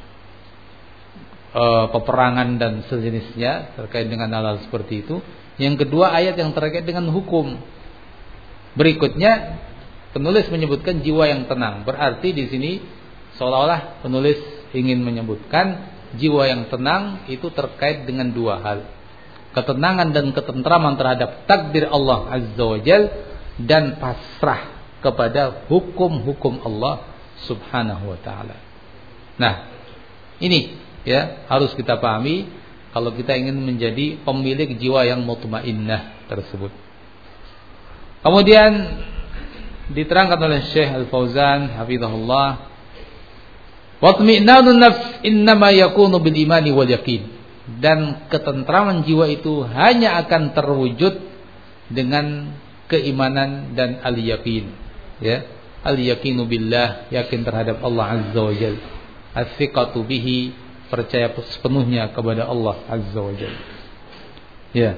e, peperangan dan sejenisnya terkait dengan hal-hal seperti itu. Yang kedua ayat yang terkait dengan hukum. Berikutnya penulis menyebutkan jiwa yang tenang. Berarti di sini seolah-olah penulis ingin menyebutkan jiwa yang tenang itu terkait dengan dua hal. Ketenangan dan ketentraman terhadap takdir Allah Azza wa Jal, dan pasrah kepada hukum-hukum Allah Subhanahu wa ta'ala. Nah, ini ya harus kita pahami kalau kita ingin menjadi pemilik jiwa yang mutmainnah tersebut. Kemudian diterangkan oleh Syekh Al-Fauzan hafizahullah, watmi'nanun nafs innama yakunu bil imani wal yaqin. Dan ketentraman jiwa itu hanya akan terwujud dengan keimanan dan al-yaqin, ya. Al-yaqinu billah, yakin terhadap Allah Azza wa Jalla. As-siqatu bihi, percaya sepenuhnya kepada Allah Azza wa Jalla. Ya.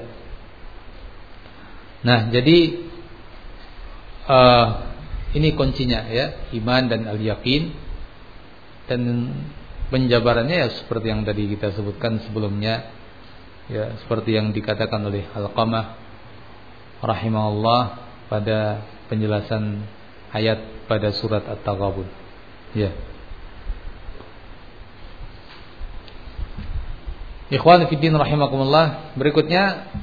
Nah, jadi uh, ini kuncinya ya, iman dan al-yaqin. Dan penjabarannya ya seperti yang tadi kita sebutkan sebelumnya, ya, seperti yang dikatakan oleh Alqamah rahimahullah pada penjelasan ayat pada surat At-Taghabun. Ya. Ikhwan fillah rahimakumullah, berikutnya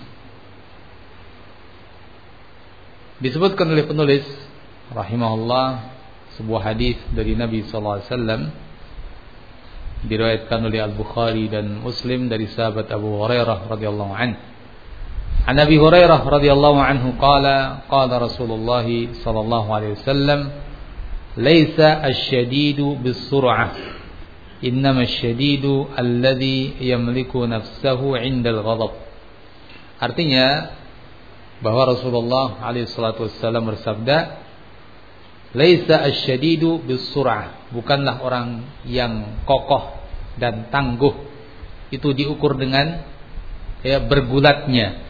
disebutkan oleh penulis rahimahullah sebuah hadis dari Nabi sallallahu alaihi wasallam, diriwayatkan oleh Al-Bukhari dan Muslim dari sahabat Abu Hurairah radhiyallahu anhu. An Abi Hurairah radhiyallahu anhu qala qala Rasulullah sallallahu alaihi wasallam, "Laisa asy-syadidu bis-sur'ah, innama asy-syadidu alladhi yamliku nafsahu 'indal ghadab." Artinya bahwa Rasulullah alaihi salatu wasallam bersabda, "Laisa asy-syadidu bis-sur'ah," bukanlah orang yang kokoh dan tangguh itu diukur dengan ya bergulatnya.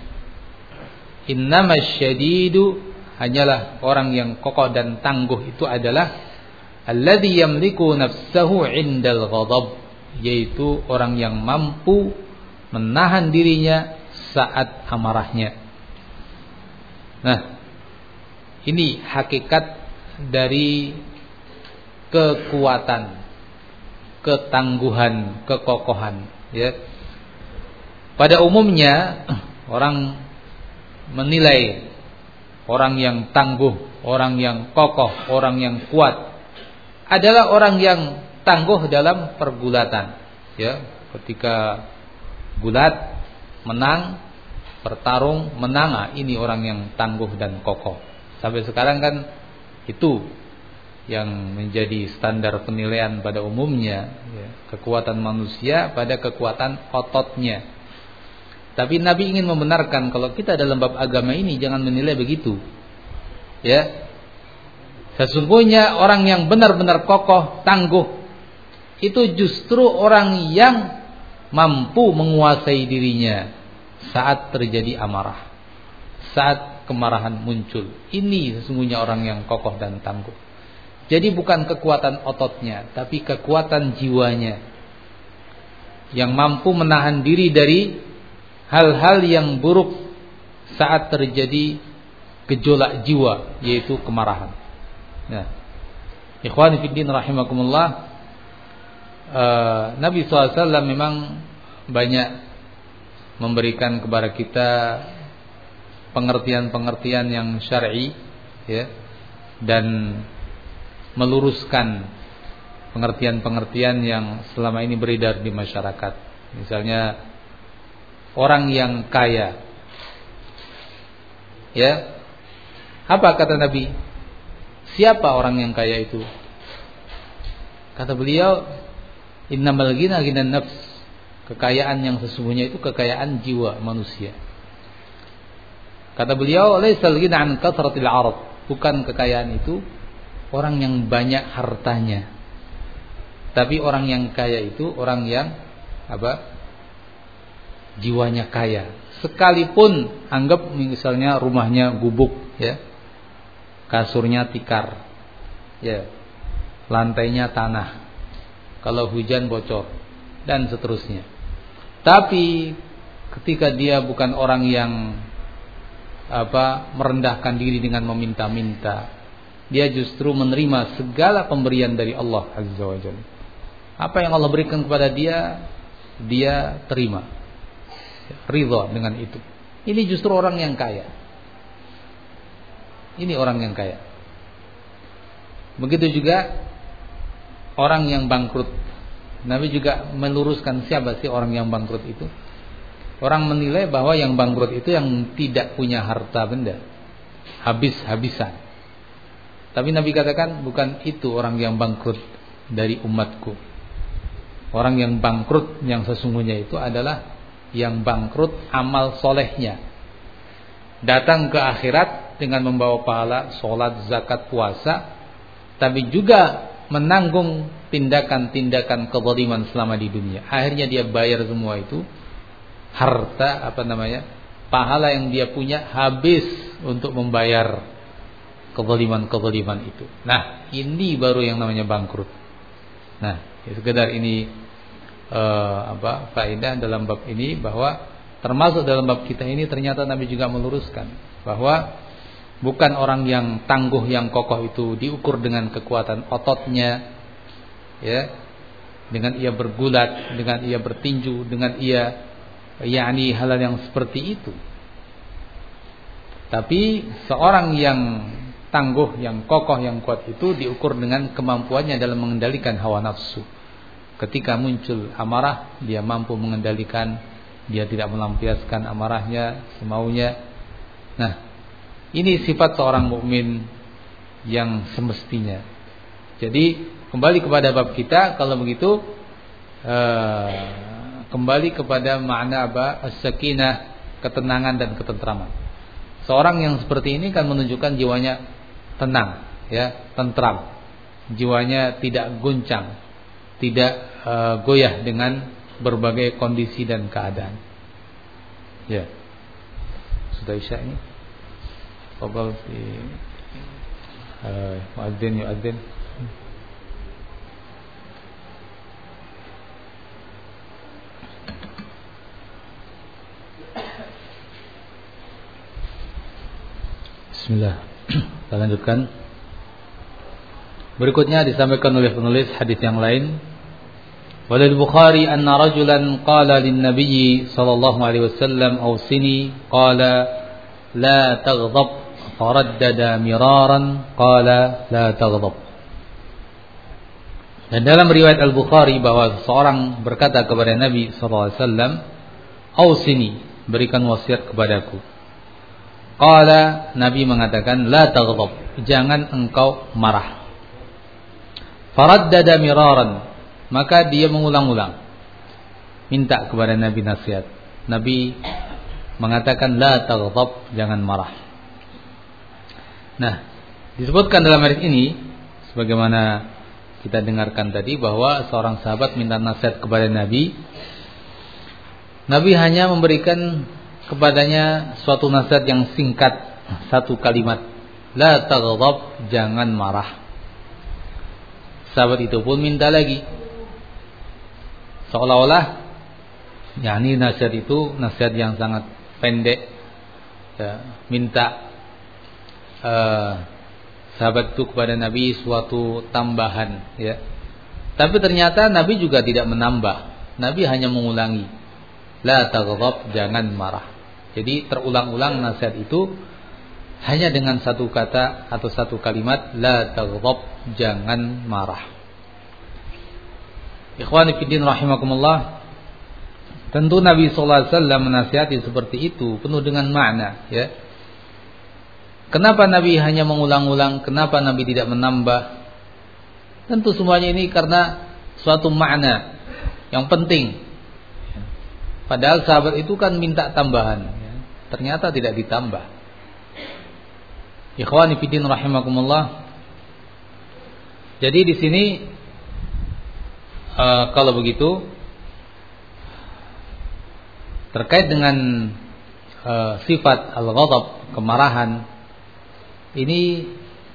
Innama asy-syadidu, hanyalah orang yang kokoh dan tangguh itu adalah alladzi yamliku nafsahu 'indal ghadab, yaitu orang yang mampu menahan dirinya saat amarahnya. Nah, ini hakikat dari kekuatan, ketangguhan, kekokohan, ya. Pada umumnya orang menilai orang yang tangguh, orang yang kokoh, orang yang kuat adalah orang yang tangguh dalam pergulatan, ya. Ketika gulat, menang, bertarung, menang, ini orang yang tangguh dan kokoh. Sampai sekarang kan itu yang menjadi standar penilaian pada umumnya, ya, kekuatan manusia pada kekuatan ototnya. Tapi Nabi ingin membenarkan kalau kita dalam bab agama ini jangan menilai begitu. Ya. Sesungguhnya orang yang benar-benar kokoh, tangguh itu justru orang yang mampu menguasai dirinya saat terjadi amarah, saat kemarahan muncul. Ini sesungguhnya orang yang kokoh dan tangguh. Jadi bukan kekuatan ototnya, tapi kekuatan jiwanya yang mampu menahan diri dari hal-hal yang buruk saat terjadi gejolak jiwa, yaitu kemarahan. Nah, ikhwani fiddin rahimakumullah, uh, Nabi shallallahu alaihi wasallam memang banyak memberikan kepada kita pengertian-pengertian yang syar'i, ya, dan meluruskan pengertian-pengertian yang selama ini beredar di masyarakat. Misalnya orang yang kaya, ya, apa kata Nabi? Siapa orang yang kaya itu? Kata beliau, innamal ghina ghinan nafs. Kekayaan yang sesungguhnya itu kekayaan jiwa manusia. Kata beliau, laisal ghina an kathratil 'arad. Bukan kekayaan itu orang yang banyak hartanya. Tapi orang yang kaya itu orang yang apa? Jiwanya kaya. Sekalipun anggap misalnya rumahnya gubuk, ya, kasurnya tikar, ya, lantainya tanah, kalau hujan bocor, dan seterusnya. Tapi ketika dia bukan orang yang apa merendahkan diri dengan meminta-minta, dia justru menerima segala pemberian dari Allah Azza wa Jalla. Apa yang Allah berikan kepada dia, dia terima, ridha dengan itu. Ini justru orang yang kaya. Ini orang yang kaya. Begitu juga orang yang bangkrut. Nabi juga meluruskan siapa sih orang yang bangkrut itu. Orang menilai bahwa yang bangkrut itu yang tidak punya harta benda, habis-habisan. Tapi Nabi katakan bukan itu orang yang bangkrut dari umatku. Orang yang bangkrut yang sesungguhnya itu adalah yang bangkrut amal solehnya. Datang ke akhirat dengan membawa pahala sholat, zakat, puasa, tapi juga menanggung tindakan-tindakan kezaliman selama di dunia. Akhirnya dia bayar semua itu. Harta apa namanya? Pahala yang dia punya habis untuk membayar kezaliman-kezaliman itu. Nah, ini baru yang namanya bangkrut. Nah, ya sekedar ini uh, apa faedah dalam bab ini, bahwa termasuk dalam bab kita ini ternyata Nabi juga meluruskan bahwa bukan orang yang tangguh, yang kokoh itu diukur dengan kekuatan ototnya, ya, dengan ia bergulat, dengan ia bertinju, dengan ia yakni hal-hal yang seperti itu. Tapi seorang yang tangguh, yang kokoh, yang kuat itu diukur dengan kemampuannya dalam mengendalikan hawa nafsu. Ketika muncul amarah, dia mampu mengendalikan, dia tidak melampiaskan amarahnya semaunya. Nah, ini sifat seorang mukmin yang semestinya. Jadi kembali kepada bab kita, kalau begitu uh, kembali kepada makna apa? As-sakinah, ketenangan dan ketentraman. Seorang yang seperti ini kan menunjukkan jiwanya tenang, ya, tentram. Jiwanya tidak goncang, tidak uh, goyah dengan berbagai kondisi dan keadaan. Ya. Sudah isya ini. Fadhal fi uh, muadzin yuadzin. Bismillah. Kita lanjutkan. Berikutnya disampaikan oleh penulis hadis yang lain. Walil Bukhari anna rajulan qala lin Nabi sallallahu alaihi wasallam awsini qala la taghdab faraddada miraran qala la taghdab. Dan dalam riwayat Al-Bukhari bahwa seorang berkata kepada Nabi sallallahu alaihi wasallam, awsini, berikan wasiat kepadaku. Qala, Nabi mengatakan, la taghdab, jangan engkau marah. Faraddada miraran, maka dia mengulang-ulang minta kepada Nabi nasihat. Nabi mengatakan la taghdab, jangan marah. Nah, disebutkan dalam hadis ini sebagaimana kita dengarkan tadi bahwa seorang sahabat minta nasihat kepada Nabi. Nabi hanya memberikan kepadanya suatu nasihat yang singkat, satu kalimat, la taghdab, jangan marah. Sahabat itu pun minta lagi, seolah-olah yakni nasihat itu nasihat yang sangat pendek, ya, minta uh, sahabat itu kepada Nabi suatu tambahan, ya. Tapi ternyata Nabi juga tidak menambah. Nabi hanya mengulangi. La taghdab, jangan marah. Jadi terulang-ulang nasihat itu hanya dengan satu kata atau satu kalimat, la taghdab, jangan marah. Ikhwani fiddin rahimakumullah. Tentu Nabi sallallahu alaihi wasallam menasihati seperti itu penuh dengan makna, ya. Kenapa Nabi hanya mengulang-ulang? Kenapa Nabi tidak menambah? Tentu semuanya ini karena suatu makna yang penting. Padahal sahabat itu kan minta tambahan, ya. Ternyata tidak ditambah. Ikhwani fiddin rahimakumullah. Jadi di sini uh, kalau begitu terkait dengan uh, sifat al-ghadab, kemarahan, ini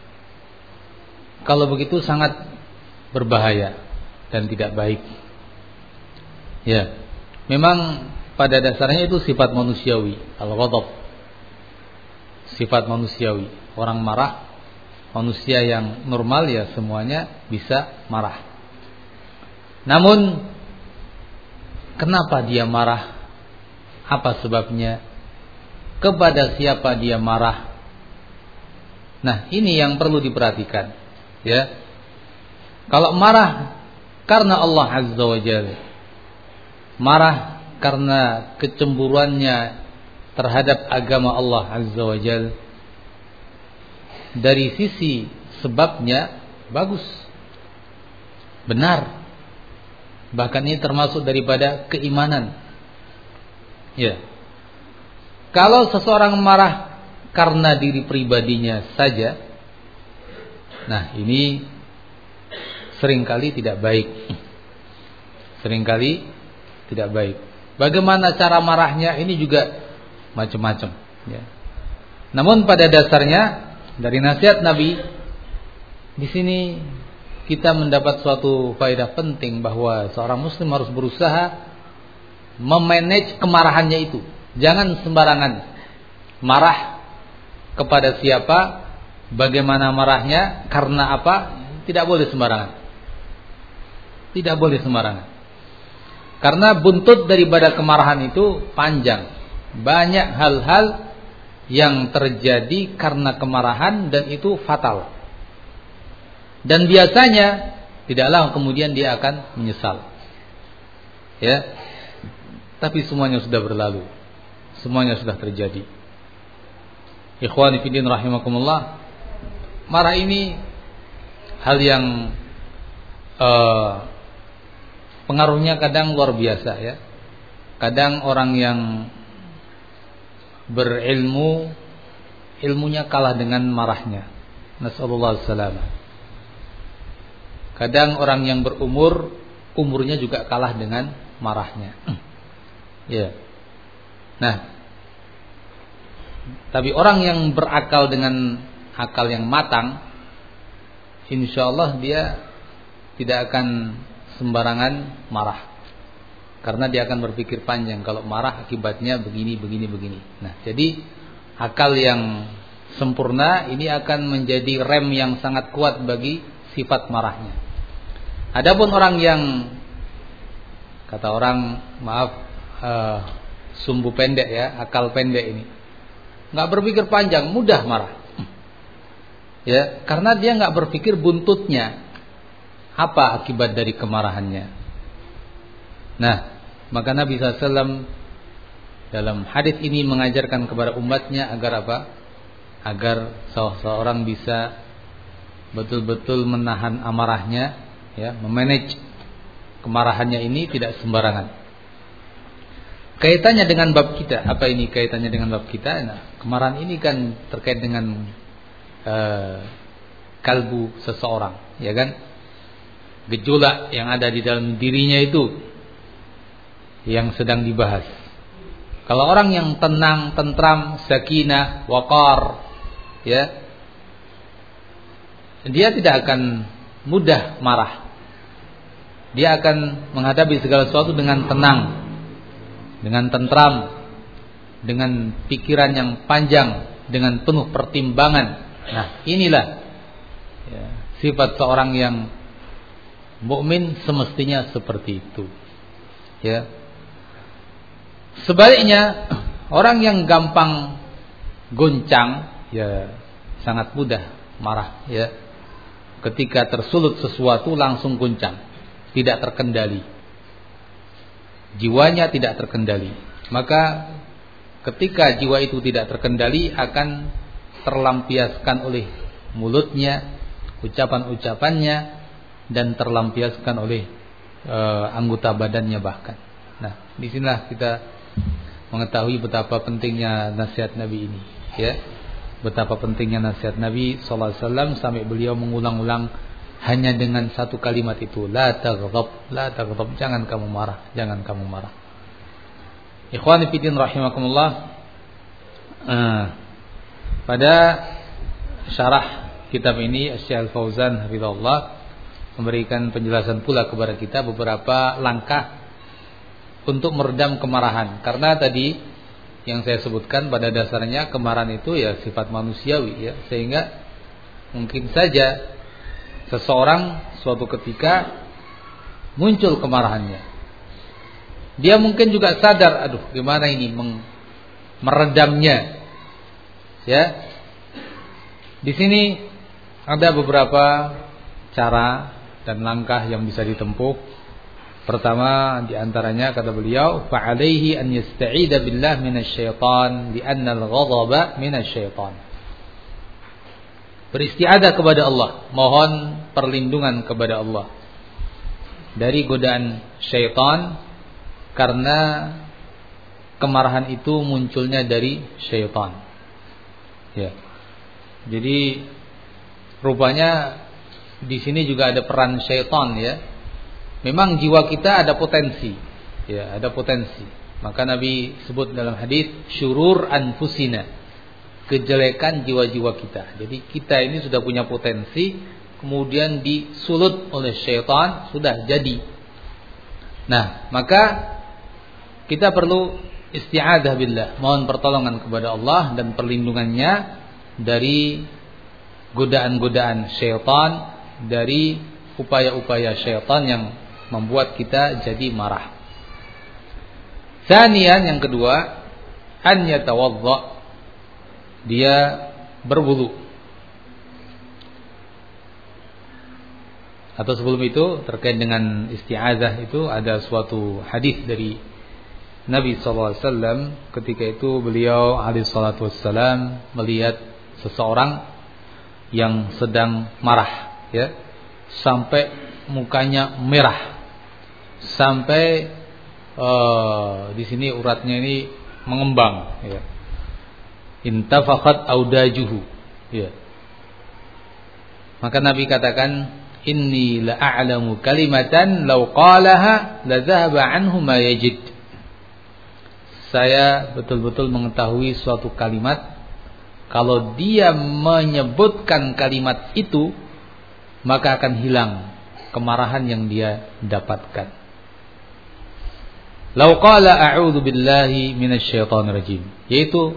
kalau begitu sangat berbahaya dan tidak baik. Ya, memang pada dasarnya itu sifat manusiawi, al-ghadab, sifat manusiawi. Orang marah, manusia yang normal ya semuanya bisa marah. Namun kenapa dia marah? Apa sebabnya? Kepada siapa dia marah? Nah, ini yang perlu diperhatikan, ya. Kalau marah karena Allah Azza wa Jalla, marah karena kecemburuannya terhadap agama Allah Azza wa Jalla, dari sisi sebabnya bagus, benar. Bahkan ini termasuk daripada keimanan. Ya. Kalau seseorang marah karena diri pribadinya saja, nah ini seringkali tidak baik. Seringkali tidak baik. Bagaimana cara marahnya ini juga macam-macam, ya. Namun pada dasarnya dari nasihat Nabi di sini kita mendapat suatu faedah penting bahwa seorang muslim harus berusaha memanage kemarahannya itu. Jangan sembarangan marah kepada siapa, bagaimana marahnya, karena apa, tidak boleh sembarangan. Tidak boleh sembarangan. Karena buntut daripada kemarahan itu panjang. Banyak hal-hal yang terjadi karena kemarahan dan itu fatal. Dan biasanya tidaklah kemudian dia akan menyesal. Ya. Tapi semuanya sudah berlalu. Semuanya sudah terjadi. Ikhwani fiddin rahimakumullah. Marah ini hal yang uh, pengaruhnya kadang luar biasa, ya. Kadang orang yang berilmu, ilmunya kalah dengan marahnya. Nasallallahu alaihi wasallam. Kadang orang yang berumur, umurnya juga kalah dengan marahnya. Ya. Nah, tapi orang yang berakal dengan akal yang matang, insyaallah dia tidak akan sembarangan marah. Karena dia akan berpikir panjang, kalau marah akibatnya begini, begini, begini. Nah, jadi akal yang sempurna ini akan menjadi rem yang sangat kuat bagi sifat marahnya. Adapun orang yang kata orang, maaf, uh, sumbu pendek, ya, akal pendek ini, nggak berpikir panjang, mudah marah. Ya, karena dia nggak berpikir buntutnya apa akibat dari kemarahannya. Nah, maka Nabi sallallahu alaihi wasallam dalam hadis ini mengajarkan kepada umatnya agar apa? Agar seorang bisa betul-betul menahan amarahnya, ya, memanage kemarahannya ini tidak sembarangan. Kaitannya dengan bab kita, apa ini kaitannya dengan bab kita? Nah, kemarahan ini kan terkait dengan uh, kalbu seseorang, ya kan? Gejolak yang ada di dalam dirinya itu yang sedang dibahas. Kalau orang yang tenang, tentram, sakinah, waqar, ya, dia tidak akan mudah marah. Dia akan menghadapi segala sesuatu dengan tenang, dengan tentram, dengan pikiran yang panjang, dengan penuh pertimbangan. Nah, inilah ya, sifat seorang yang mukmin semestinya seperti itu. Ya. Sebaliknya, orang yang gampang goncang, ya sangat mudah marah, ya. Ketika tersulut sesuatu langsung goncang, tidak terkendali. Jiwanya tidak terkendali. Maka ketika jiwa itu tidak terkendali akan terlampiaskan oleh mulutnya, ucapan-ucapannya, dan terlampiaskan oleh e, anggota badannya bahkan. Nah, disinilah kita mengetahui betapa pentingnya nasihat Nabi ini, ya. Betapa pentingnya nasihat Nabi sallallahu alaihi wasallam sampai beliau mengulang-ulang hanya dengan satu kalimat itu, la taghdab, la taghdab, jangan kamu marah, jangan kamu marah. Ikhwani fillah rahimakumullah. Uh, pada syarah kitab ini Syekh Al-Fauzan hafizahullah memberikan penjelasan pula kepada kita beberapa langkah untuk meredam kemarahan. Karena tadi yang saya sebutkan pada dasarnya kemarahan itu ya sifat manusiawi, ya, sehingga mungkin saja seseorang suatu ketika muncul kemarahannya. Dia mungkin juga sadar, aduh gimana ini meng- meredamnya. Ya. Di sini ada beberapa cara dan langkah yang bisa ditempuh. Pertama di antaranya kata beliau, fa'alaihi an yasta'ida billah minasyaitan li'anna al-ghadaba minasyaitan. Beristiadah kepada Allah, mohon perlindungan kepada Allah dari godaan syaitan, karena kemarahan itu munculnya dari syaitan. Ya. Jadi rupanya di sini juga ada peran syaitan, ya. Memang jiwa kita ada potensi, ya, ada potensi. Maka Nabi sebut dalam hadis syurur anfusina, kejelekan jiwa-jiwa kita. Jadi kita ini sudah punya potensi, kemudian disulut oleh syaitan, sudah jadi. Nah, maka kita perlu isti'adzah billah, mohon pertolongan kepada Allah dan perlindungannya dari godaan-godaan syaitan, dari upaya-upaya syaitan yang membuat kita jadi marah. Tsaniyan, yang kedua, an yatawadda, dia berwudu. Atau sebelum itu terkait dengan isti'adzah itu ada suatu hadis dari Nabi sallallahu alaihi wasallam. Ketika itu beliau alaihi salatu wassalam melihat seseorang yang sedang marah, ya, sampai mukanya merah, sampai uh, di sini uratnya ini mengembang, ya. Intafaqat audajuhu, ya. Maka Nabi katakan, inni la a'lamu kalimatan law qalaha la dhahaba anhu ma yajid. Saya betul-betul mengetahui suatu kalimat, kalau dia menyebutkan kalimat itu maka akan hilang kemarahan yang dia dapatkan. Lau qala a'udzu billahi minasyaitonir rajim, yaitu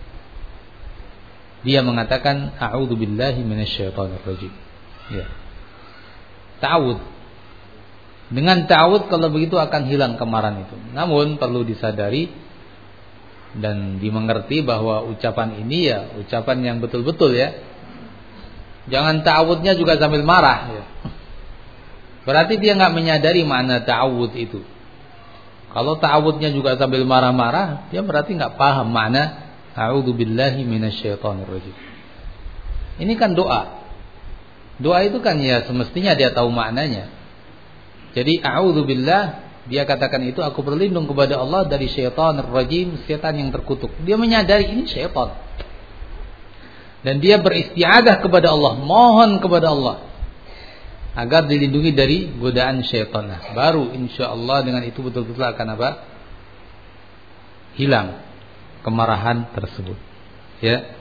dia mengatakan a'udzu billahi minasyaitonir rajim. Ya. Ta'awud. Dengan ta'awud kalau begitu akan hilang kemarahan itu. Namun perlu disadari dan dimengerti bahwa ucapan ini ya ucapan yang betul-betul, ya. Jangan ta'awudnya juga sambil marah, ya. Berarti dia enggak menyadari makna ta'awud itu. Kalau ta'awudnya juga sambil marah-marah, dia berarti enggak paham makna a'udzu billahi minasyaitonir rajim. Ini kan doa. Doa itu kan ya semestinya dia tahu maknanya. Jadi a'udzu billah, dia katakan itu aku berlindung kepada Allah dari syaitanir rajim, setan yang terkutuk. Dia menyadari ini syaitan. Dan dia beristiadah kepada Allah, mohon kepada Allah agar dilindungi dari godaan syaitan. Nah, baru insyaallah dengan itu betul-betul akan apa? Hilang kemarahan tersebut. Ya.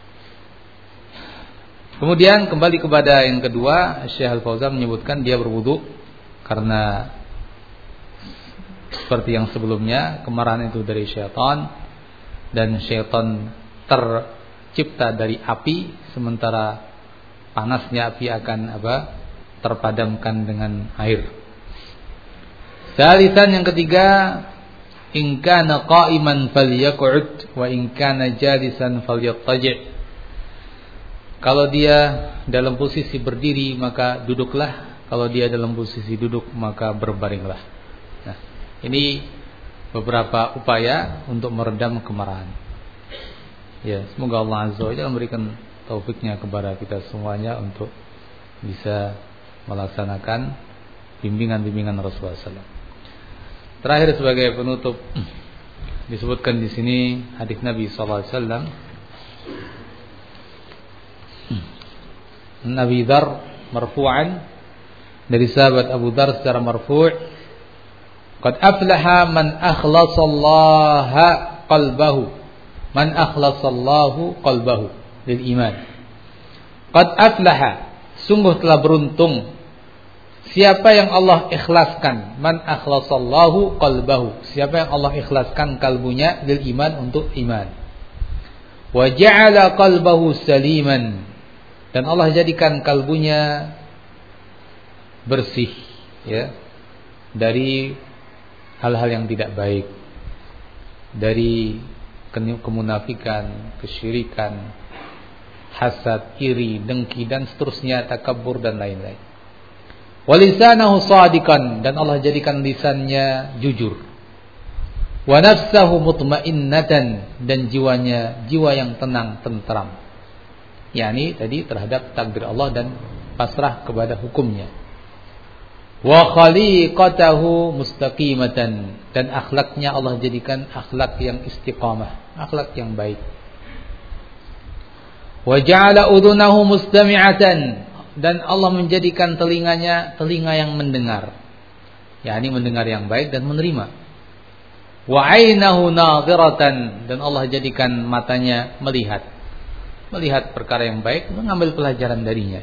Kemudian kembali kepada yang kedua, Syekh Al-Fauzan menyebutkan dia berwudu karena seperti yang sebelumnya, kemarahan itu dari syaitan dan syaitan ter tercipta dari api, sementara panasnya api akan apa? Terpadamkan dengan air. Salisan yang ketiga, in kana qa'iman falyaq'ud wa in kana jalisan falyattaji'. Kalau dia dalam posisi berdiri maka duduklah, kalau dia dalam posisi duduk maka berbaringlah. Nah, ini beberapa upaya untuk meredam kemarahan. Ya, semoga Allah Azza wa Jalla memberikan taufiknya kepada kita semuanya untuk bisa melaksanakan bimbingan-bimbingan Rasulullah sallallahu alaihi wasallam. Terakhir sebagai penutup, disebutkan di sini hadis Nabi sallallahu alaihi wasallam, Nabi Dzar marfu'an, dari sahabat Abu Dzar secara marfu', qad aflaha man akhlasallaha qalbahu man akhlasallahu qalbahu lil iman. Qad aflaha, sungguh telah beruntung siapa yang Allah ikhlaskan, man akhlasallahu qalbahu, siapa yang Allah ikhlaskan kalbunya lil iman, untuk iman. Wa ja'ala qalbahu saliman, dan Allah jadikan kalbunya bersih, ya, dari hal-hal yang tidak baik, dari kemunafikan, kesyirikan, hasad, iri, dengki, dan seterusnya, takabur dan lain-lain. Walisanahu shadiqan, dan Allah jadikan lisannya jujur. Wa nafsahu mutmainnatan, dan jiwanya jiwa yang tenang, tentram. yakni tadi terhadap takdir Allah dan pasrah kepada hukumnya. Wa khaliqatahu mustaqimatan, dan akhlaknya Allah jadikan akhlak yang istiqamah, akhlak yang baik. Wa ja'ala udhunahu mustami'atan, dan Allah menjadikan telinganya telinga yang mendengar, yakni mendengar yang baik dan menerima. Wa 'ainahu nadhiratan, dan Allah jadikan matanya melihat, melihat perkara yang baik, mengambil pelajaran darinya.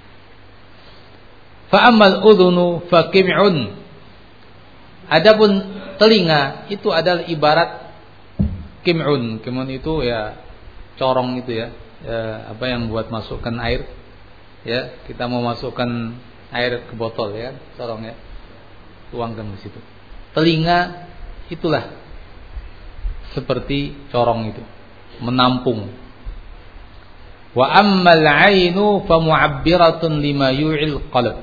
Fa ammal udhunu fa kim'un, adapun telinga itu adalah ibarat kim'un. Kim'un itu ya corong itu ya, ya apa yang buat masukkan air, ya kita mau masukkan air ke botol ya, corong ya, tuangkan di situ. Telinga itulah seperti corong itu, menampung. Wa ammal 'ainu fa mu'abbiratun lima yu'il qalb,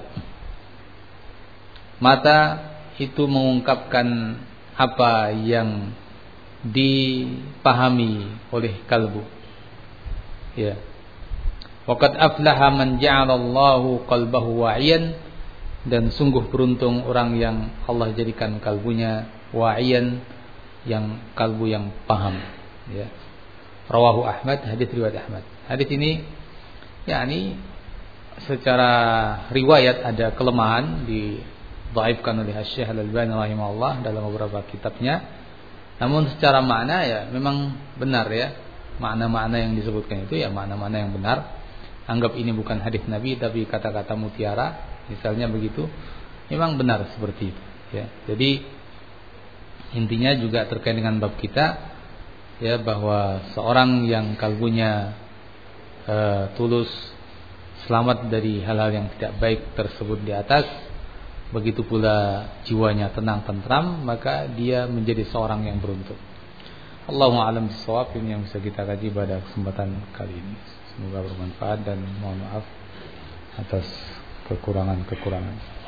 mata itu mengungkapkan apa yang dipahami oleh kalbu, ya. Waqad aflaha man ja'alallahu qalbahu wa'iyan, dan sungguh beruntung orang yang Allah jadikan kalbunya wa'iyan, yang kalbu yang paham, ya. Rawahu Ahmad, hadis riwayat Ahmad. Hadis ini yakni secara riwayat ada kelemahan, didhaifkan oleh Syekh Al-Albani rahimahullah dalam beberapa kitabnya. Namun secara makna ya memang benar ya. Makna-makna yang disebutkan itu ya makna-makna yang benar. Anggap ini bukan hadis Nabi tapi kata-kata mutiara, misalnya begitu. Memang benar seperti itu, ya. Jadi intinya juga terkait dengan bab kita, ya, bahwa seorang yang kalbunya uh, tulus, selamat dari hal-hal yang tidak baik tersebut di atas, begitu pula jiwanya tenang tentram, maka dia menjadi seorang yang beruntung. Allahu a'lam bishawab. Ini yang bisa kita kaji pada kesempatan kali ini. Semoga bermanfaat dan mohon maaf atas kekurangan-kekurangan.